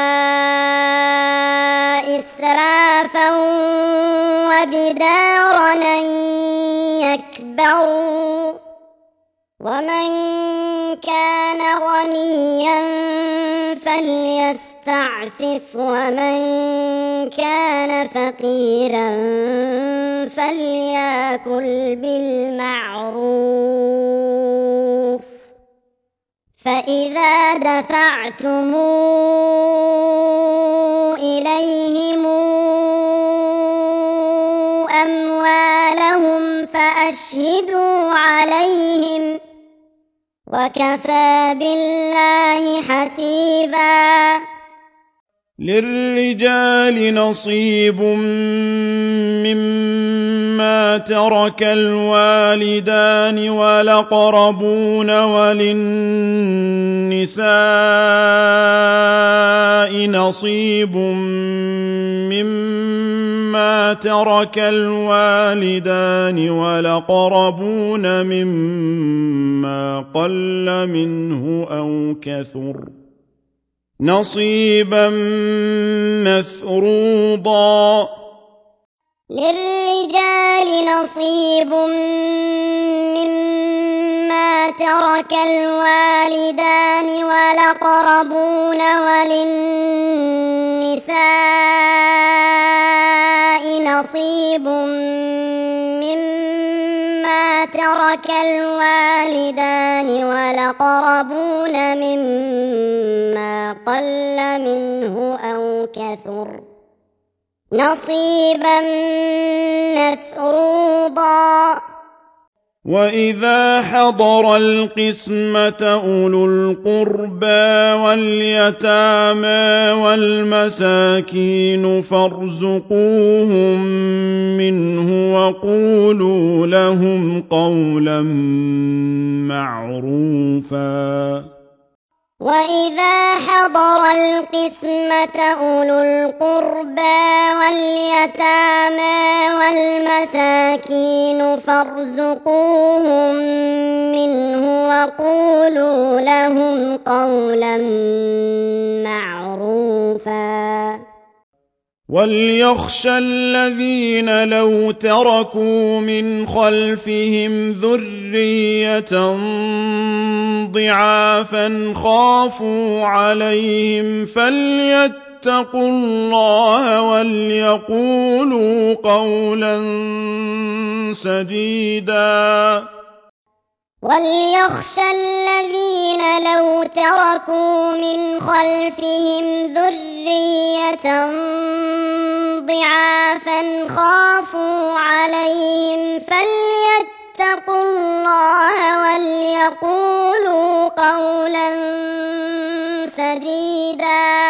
[SPEAKER 2] إسرافا وبدارا أن يكبروا ومن كان غنيا فليستعفف ومن كان فقيرا فليأكل بالمعروف فإذا دفعتم إليهم أموالهم فأشهدوا عليهم وكفى بالله حسيبا
[SPEAKER 1] للرجال نصيب مما ترك الوالدان والأقربون وللنساء نصيب مما ترك الوالدان والأقربون مما قل منه أو كثر نصيبا مفروضا
[SPEAKER 2] للرجال نصيب مما ترك الوالدان والأقربون وللنساء نصيب مما ترك الوالدان والأقربون مما قل منه أو كثر نصيبا مفروضا
[SPEAKER 1] وإذا حضر القسمة أولو القربى واليتامى والمساكين فارزقوهم منه وقولوا لهم قولا معروفا
[SPEAKER 2] وإذا حضر القسمة أولو القربى واليتامى والمساكين فارزقوهم منه وقولوا لهم قولا معروفا
[SPEAKER 1] وليخشى الذين لو تركوا من خلفهم ذرية ضعافا خافوا عليهم فليتقوا الله وليقولوا قولا سديدا
[SPEAKER 2] وليخشى الذين لو تركوا من خلفهم ذرية ضعافا خافوا عليهم فليتقوا الله وليقولوا قولا سديدا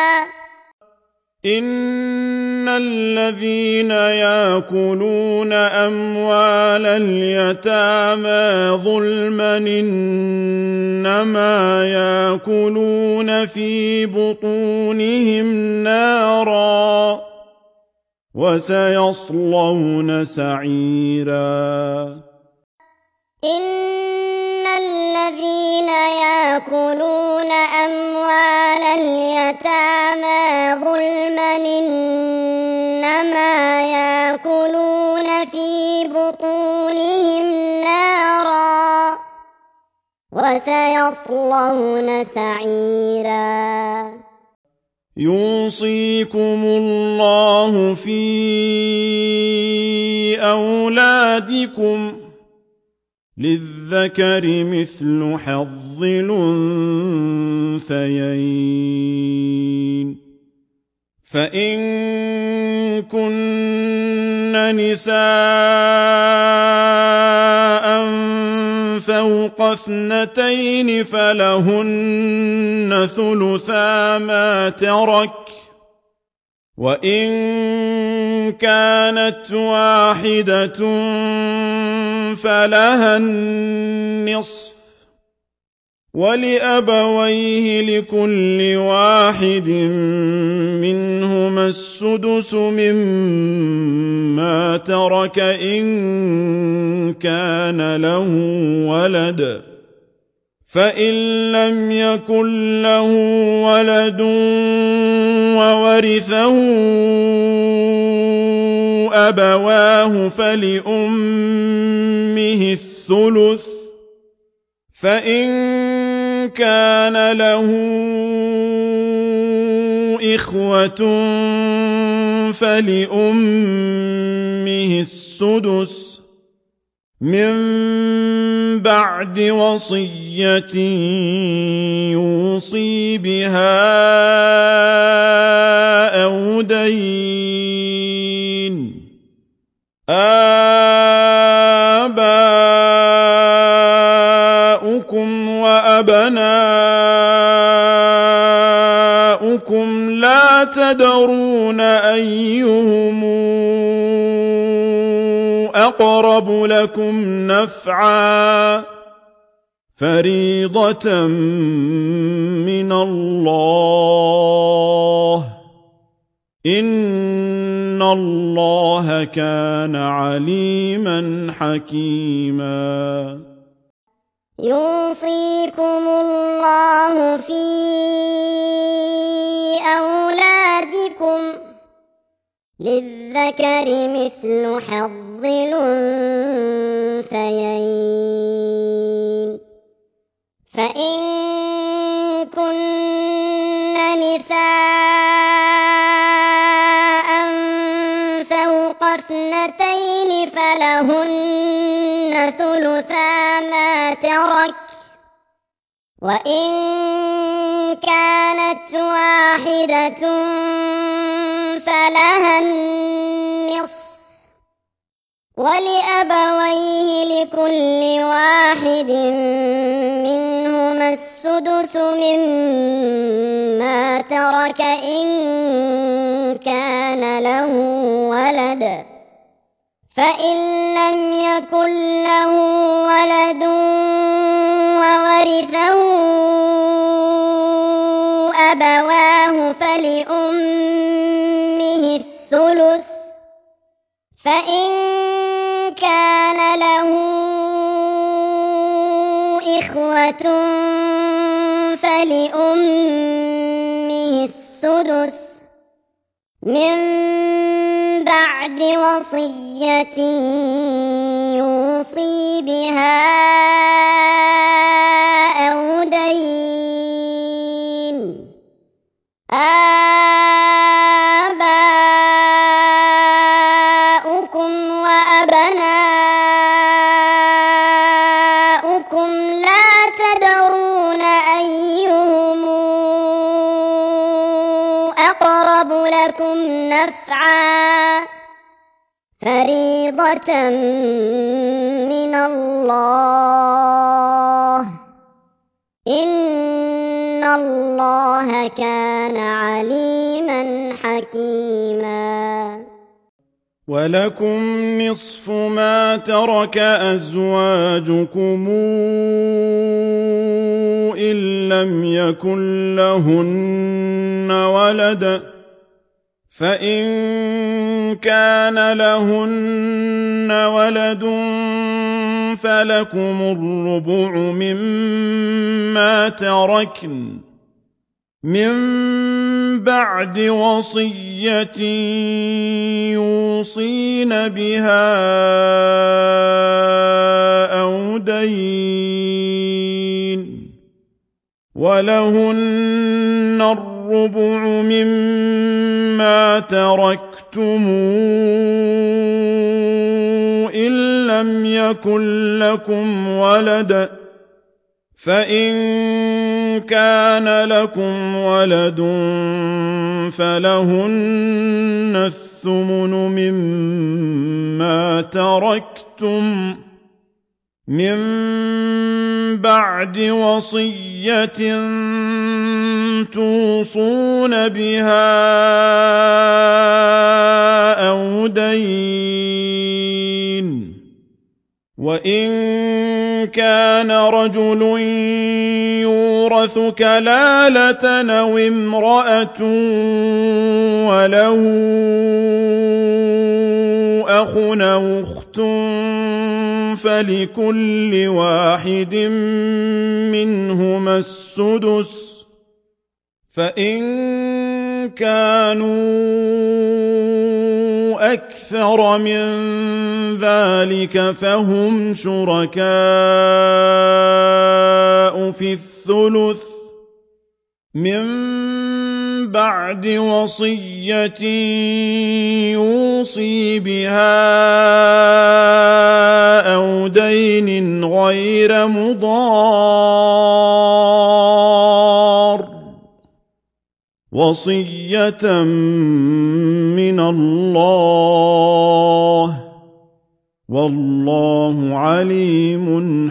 [SPEAKER 1] إن الذين يأكلون أموال اليتامى ظلما إنما يأكلون في بطونهم نارا وسيصلون سعيرا
[SPEAKER 2] إن الذين يأكلون أموال اليتامى ظلما إنما يأكلون في بطونهم نارا وسيصلون سعيرا
[SPEAKER 1] يوصيكم الله في أولادكم للذكر مثل حظ الأنثيين فإن كن نساء فوق 2 فلهن ثلثا ما ترك وإن كانت واحدة فلها النصف ولأبويه لكل واحد منهما السدس مما ترك إن كان له ولد فإن لم يكن له ولد وورثه أبواه فلأمه الثلث فإن كان له إخوة فلأمه السدس من بعد وصية يوصي بها أو دين آباؤكم وأبناؤكم لا تدرون أيهم أقرب لكم نفعا فريضة من الله إن الله كان عليما حكيما
[SPEAKER 2] يوصيكم الله في أولادكم للذكر مثل حظ الأنثيين فإن كن نساء فوق 2 فلهن ثلثا ما ترك وإن كانت واحدة فلها النصف ولأبويه لكل واحد منهما السدس مما ترك إن كان له ولد، فإن لم يكن له ولد وورثه أبواه فلأمه الثلث، فإن كان له إخوة فلأمه السدس من بعد وصية يوصي بها أو دين. آباؤكم وأبناؤكم لا تدرون أيهم أقرب لكم نفعا فريضة من الله، إن الله كان عليما حكيما.
[SPEAKER 1] ولكم نصف ما ترك أزواجكم إن لم يكن لهن ولد، فإن كان لهن ولد فلكم الربع مما تركن من بعد وصية يوصين بها أو دين، ولهن الربع مما تركتم إن لم يكن لكم ولد، فإن كان لكم ولد فلهن الثمن مما تركتم من بعد وصية توصون بها أو دين. وإن كان رجل يورث كلالة أو امرأة وله أخ أو أخت فلكل واحد منهما السدس، فإن كانوا أكثر من ذلك فهم شركاء في الثلث من بعد وصية يوصي بها أو دين غير مضار، وصية من الله، والله عليم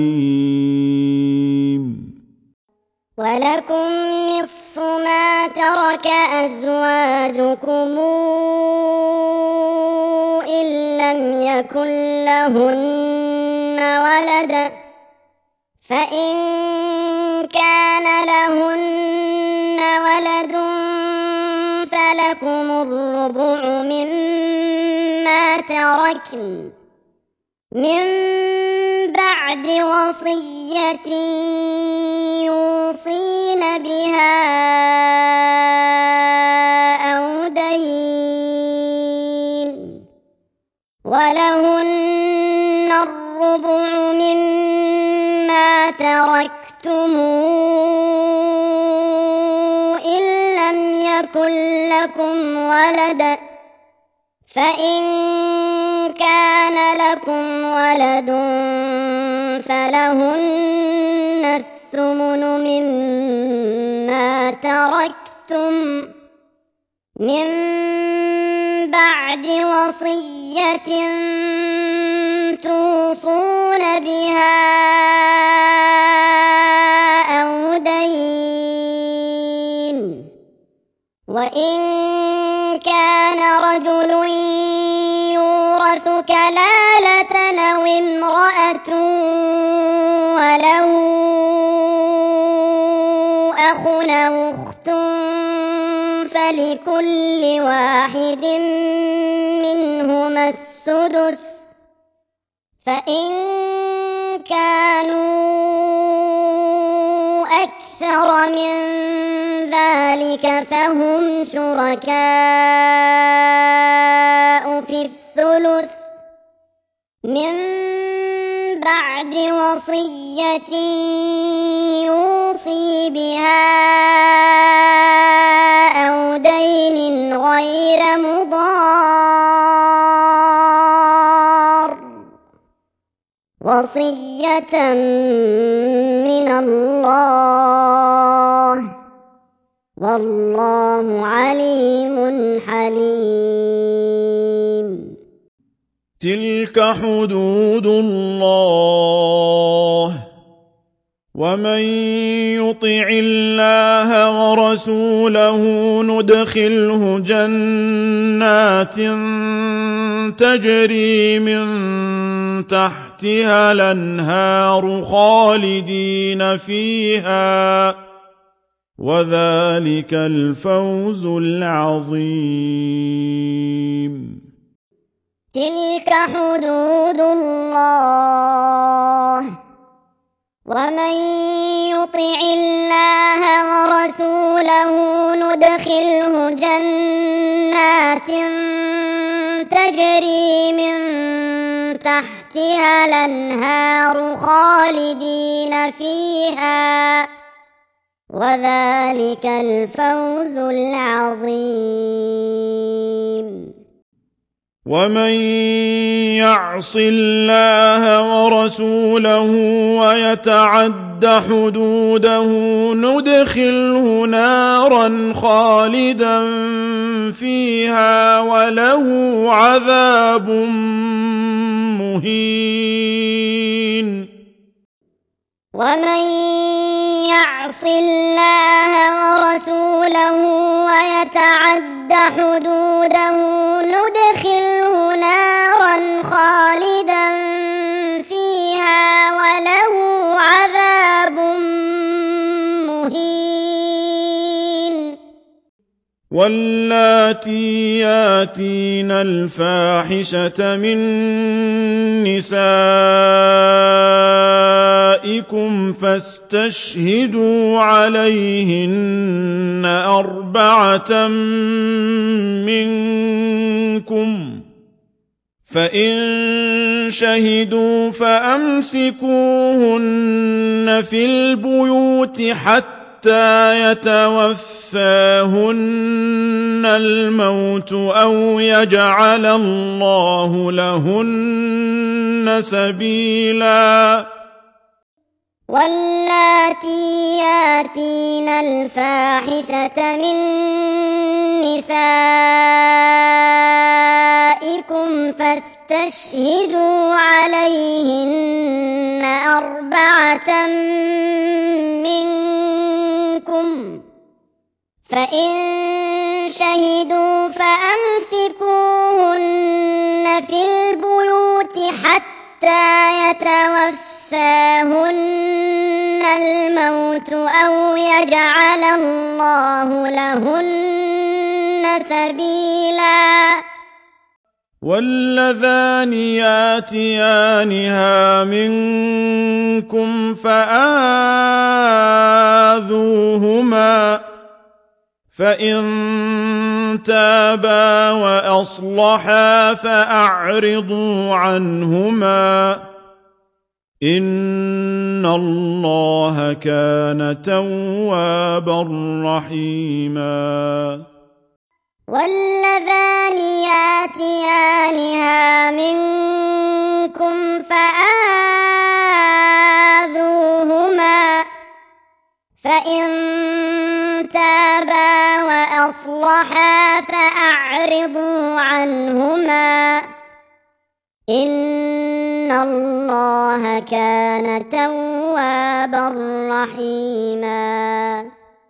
[SPEAKER 1] حليم.
[SPEAKER 2] ولكم نصف ما ترك أزواجكم إن لم يكن لهن ولد، فإن كان لهن ولد فلكم الربع مما تركن من بعد وصية يوصين بها أو دين، ولهن الربع مما تركتم إن لم يكن لكم ولد، فإن كان لكم ولد فلهن الثمن مما تركتم من بعد وصية يوصون بها أو دين. وإن كان رجل يورث كلالة أو امرأة وله أخ أو أخت فلكل واحد منهما السدس، فإن كانوا أكثر من ذلك فهم شركاء في الثلث من بعد وصية يوصي بها أو دين غير مضار، وصية من الله، والله عليم حليم.
[SPEAKER 1] تلك حدود الله، ومن يطع الله ورسوله ندخله جنات تجري من تحتها الأنهار خالدين فيها، وذلك الفوز العظيم.
[SPEAKER 2] تلك حدود الله، ومن يطع الله ورسوله ندخله جنات تجري من تحتها الأنهار خالدين فيها، وذلك الفوز العظيم.
[SPEAKER 1] ومن يعص الله ورسوله ويتعد حدوده ندخله نارا خالدا فيها وله عذاب مهين.
[SPEAKER 2] ومن يعص الله ورسوله ويتعد حدوده ندخله نارا خالدا فيها وله عذاب مهين.
[SPEAKER 1] واللاتي ياتين الفاحشة من نسائكم فاستشهدوا عليهن 4 منكم، فإن شهدوا فأمسكوهن في البيوت حتى يتوفاهن الموت أو يجعل الله لهن سبيلا.
[SPEAKER 2] واللاتي ياتين الفاحشة من نسائكم فاستشهدوا عليهن 4 منكم، فإن شهدوا فأمسكوهن في البيوت حتى يتوفاهن الموت أو يجعل الله لهن سبيلا.
[SPEAKER 1] واللذان ياتيانها منكم فآذوهما، فإن تابا وأصلحا فأعرضوا عنهما، إن الله كان توابا رحيما.
[SPEAKER 2] واللذان ياتيانها منكم فآذوهما، فإن تابا وأصلحا فأعرضوا عنهما، إن إن الله كان توابا رحيما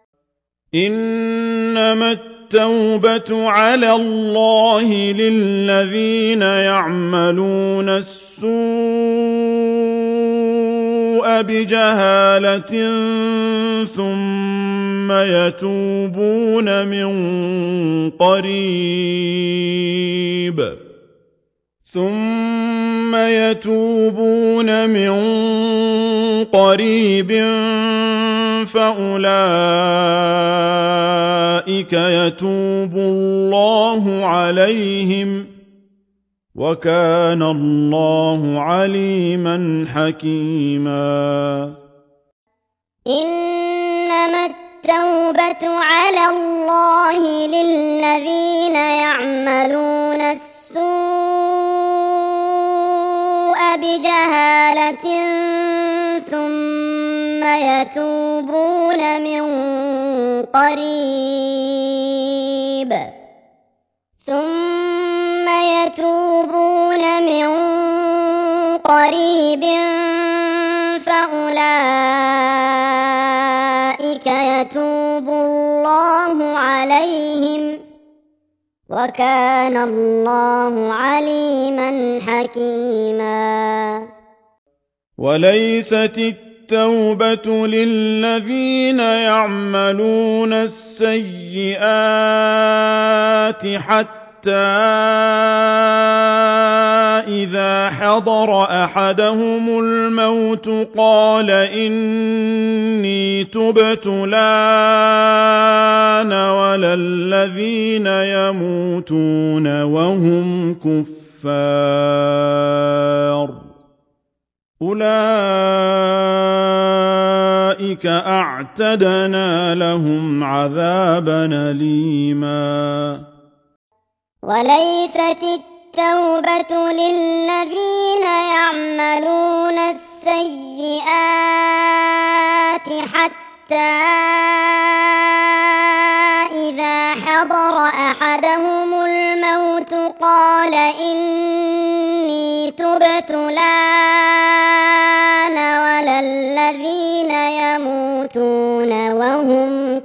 [SPEAKER 1] إنما التوبة على الله للذين يعملون السوء بجهالة ثم يتوبون من قريب فأولئك يتوب الله عليهم وكان الله عليما حكيما
[SPEAKER 2] إنما التوبة على الله للذين يعملون السوء بجهالة ثم يتوبون من قريب فأولئك يتوب الله عليهم وكان الله عليما حكيما
[SPEAKER 1] وليست التوبة للذين يعملون السيئات حتى إذا حضر أحدهم الموت قال إني تبت الآن ولا الذين يموتون وهم كفار أولئك أعتدنا لهم عذابا أليما
[SPEAKER 2] وليست التوبة للذين يعملون السيئات حتى إذا حضر أحدهم الموت قال إني تبت الآن ولا الذين يموتون وهم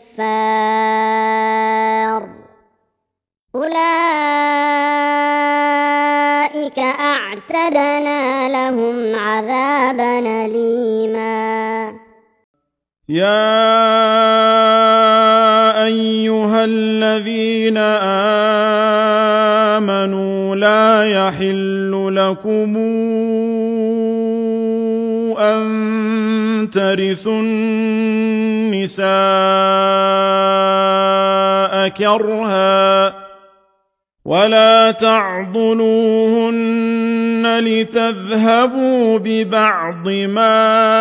[SPEAKER 2] كفار أولئك أعتدنا لهم عذابا أليما
[SPEAKER 1] يا أيها الذين آمنوا لا يحل لكم أن ترثوا النساء كرها ولا تعضلوهن لتذهبوا ببعض ما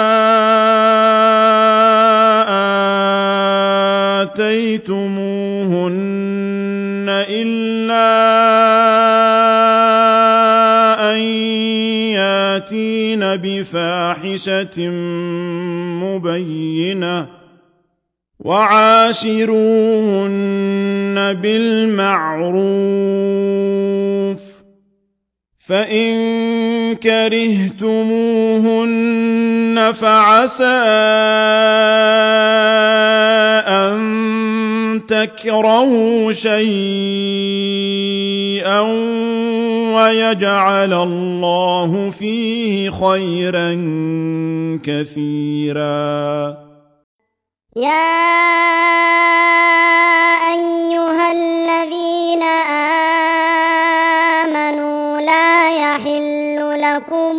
[SPEAKER 1] آتيتموهن إلا أن ياتين بفاحشة مبينة وعاشروهن بالمعروف فإن كرهتموهن فعسى أن تكرهوا شيئا ويجعل الله فيه خيرا كثيرا
[SPEAKER 2] يا أيها الذين آمنوا لا يحل لكم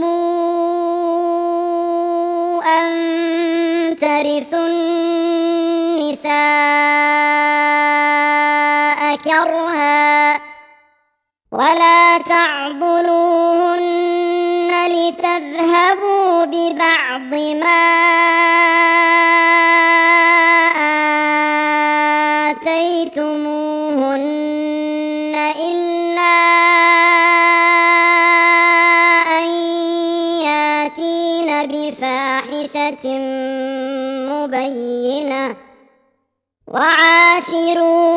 [SPEAKER 2] أن ترثوا النساء كرها ولا تعضلوهن لتذهبوا ببعض ما آتيتموهن إلا أن ياتين بفاحشة مبينة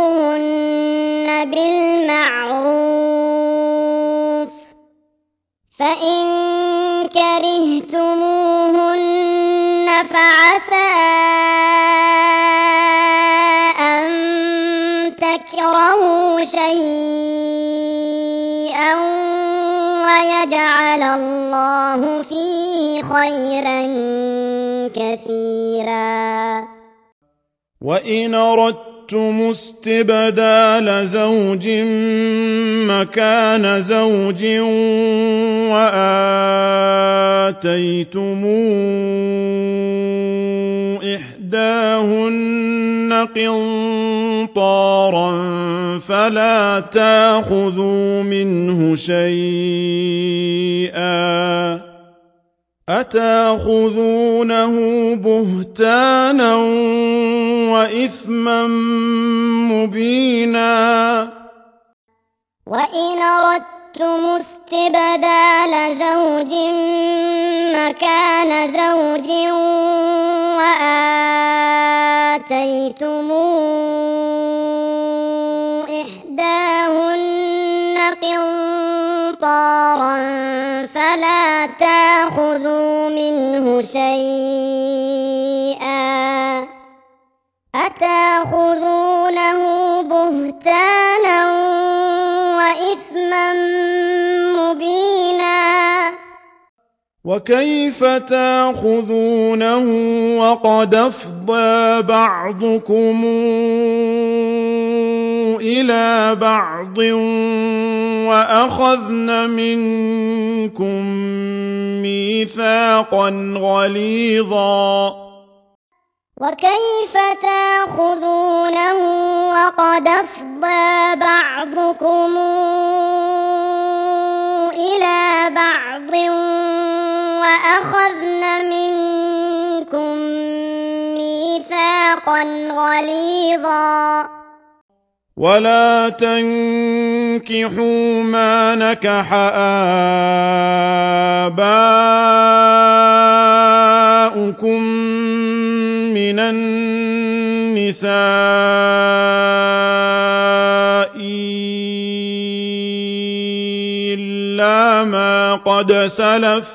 [SPEAKER 2] وعاشروهن بالمعروف فإن كرهتموهن فعسى أن تكرهوا شيئا ويجعل الله فيه خيرا كثيرا.
[SPEAKER 1] وإن أردتم استبدال زوج مكان زوج وآتيتم إحداهن قنطارا فلا تأخذوا منه شيئا أتأخذونه بهتانا وإثما مبينا.
[SPEAKER 2] وإن أردتم استبدال زوج مكان زوج وآتيتم إحداهن قنطارا فلا تأخذوا منه شيئا أتأخذونه بهتانا وإثما مبينا.
[SPEAKER 1] وكيف تأخذونه وقد أفضى بعضكم إلى بعض وأخذن منكم ميثاقا غليظا.
[SPEAKER 2] وكيف تأخذونه وقد أفضى بعضكم إلى بعض وأخذن منكم ميثاقا غليظا.
[SPEAKER 1] ولا تنكحوا ما نكح آباؤكم من النساء إلا ما قد سلف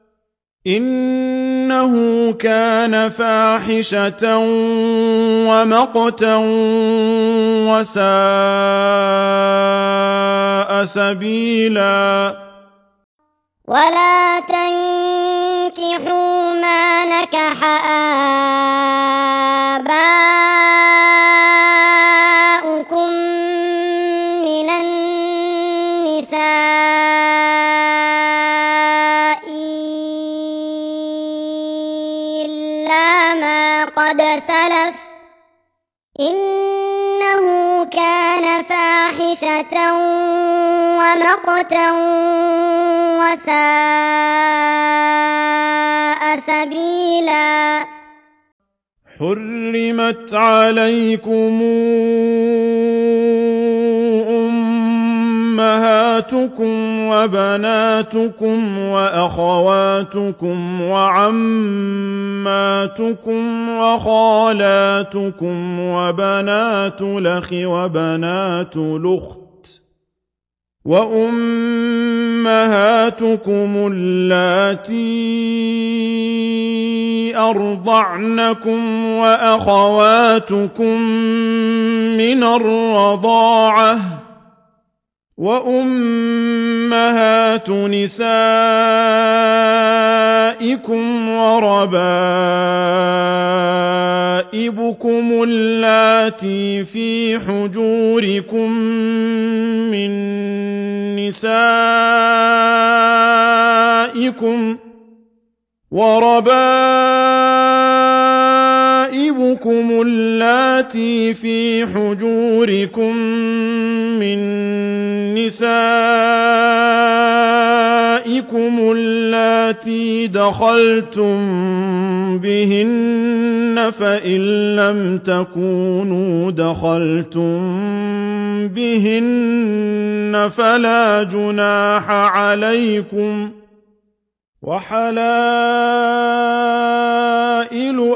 [SPEAKER 1] إنه كان فاحشة ومقتا وساء سبيلا.
[SPEAKER 2] ولا تنكحوا ما نكح آباؤكم من النساء إلا ما قد سلف إنه كان فاحشة ومقتا وساء سبيلا.
[SPEAKER 1] حرمت عليكم أمهاتكم وبناتكم وأخواتكم وعماتكم وخالاتكم وبنات الأخ وبنات الأخت وأمهاتكم اللاتي أرضعنكم وأخواتكم من الرضاعة وأمهات نسائكم وربائبكم اللاتي في حجوركم من نسائكم اللاتي في حجوركم من نسائكم اللاتي دخلتم بهن فإن لم تكونوا دخلتم بهن فلا جناح عليكم وحلائل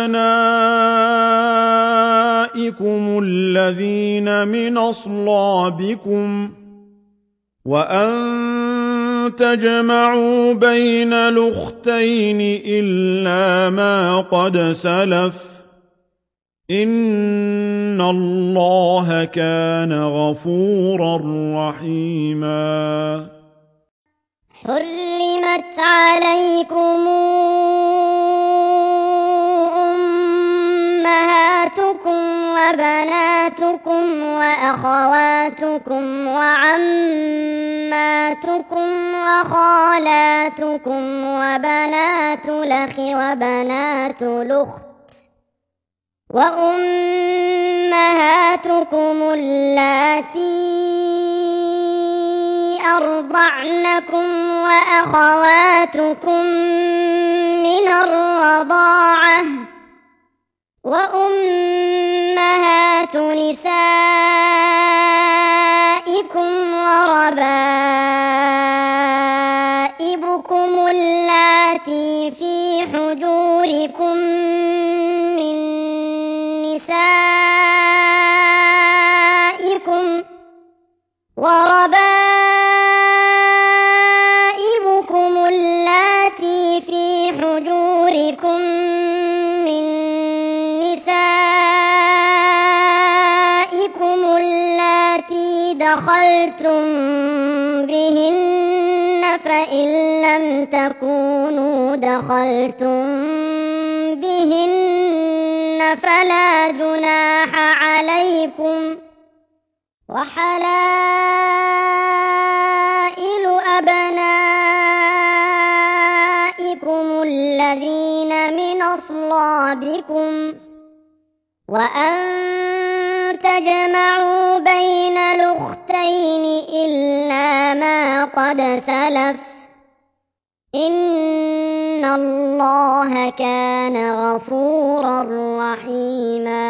[SPEAKER 1] أبنائكم الذين من أصلابكم وأن تجمعوا بين الأختين إلا ما قد سلف إن الله كان غفورا رحيما
[SPEAKER 2] حرمت عليكم أمهاتكم وبناتكم وأخواتكم وعماتكم وخالاتكم وبنات الأخ وبنات الأخت وأمهاتكم اللاتي أرضعنكم وأخواتكم من الرضاعة وأمهات نسائكم وربائبكم اللاتي في حجوركم من نسائكم وربائبكم اللاتي في حجوركم من نسائكم اللاتي دخلتم بهن فإن لم تكونوا دخلتم بهن فلا جناح عليكم وحلائل أبنائكم الذين من أصلابكم وأن تجمعوا بين الأختين إلا ما قد سلف إن الله كان غفورا رحيما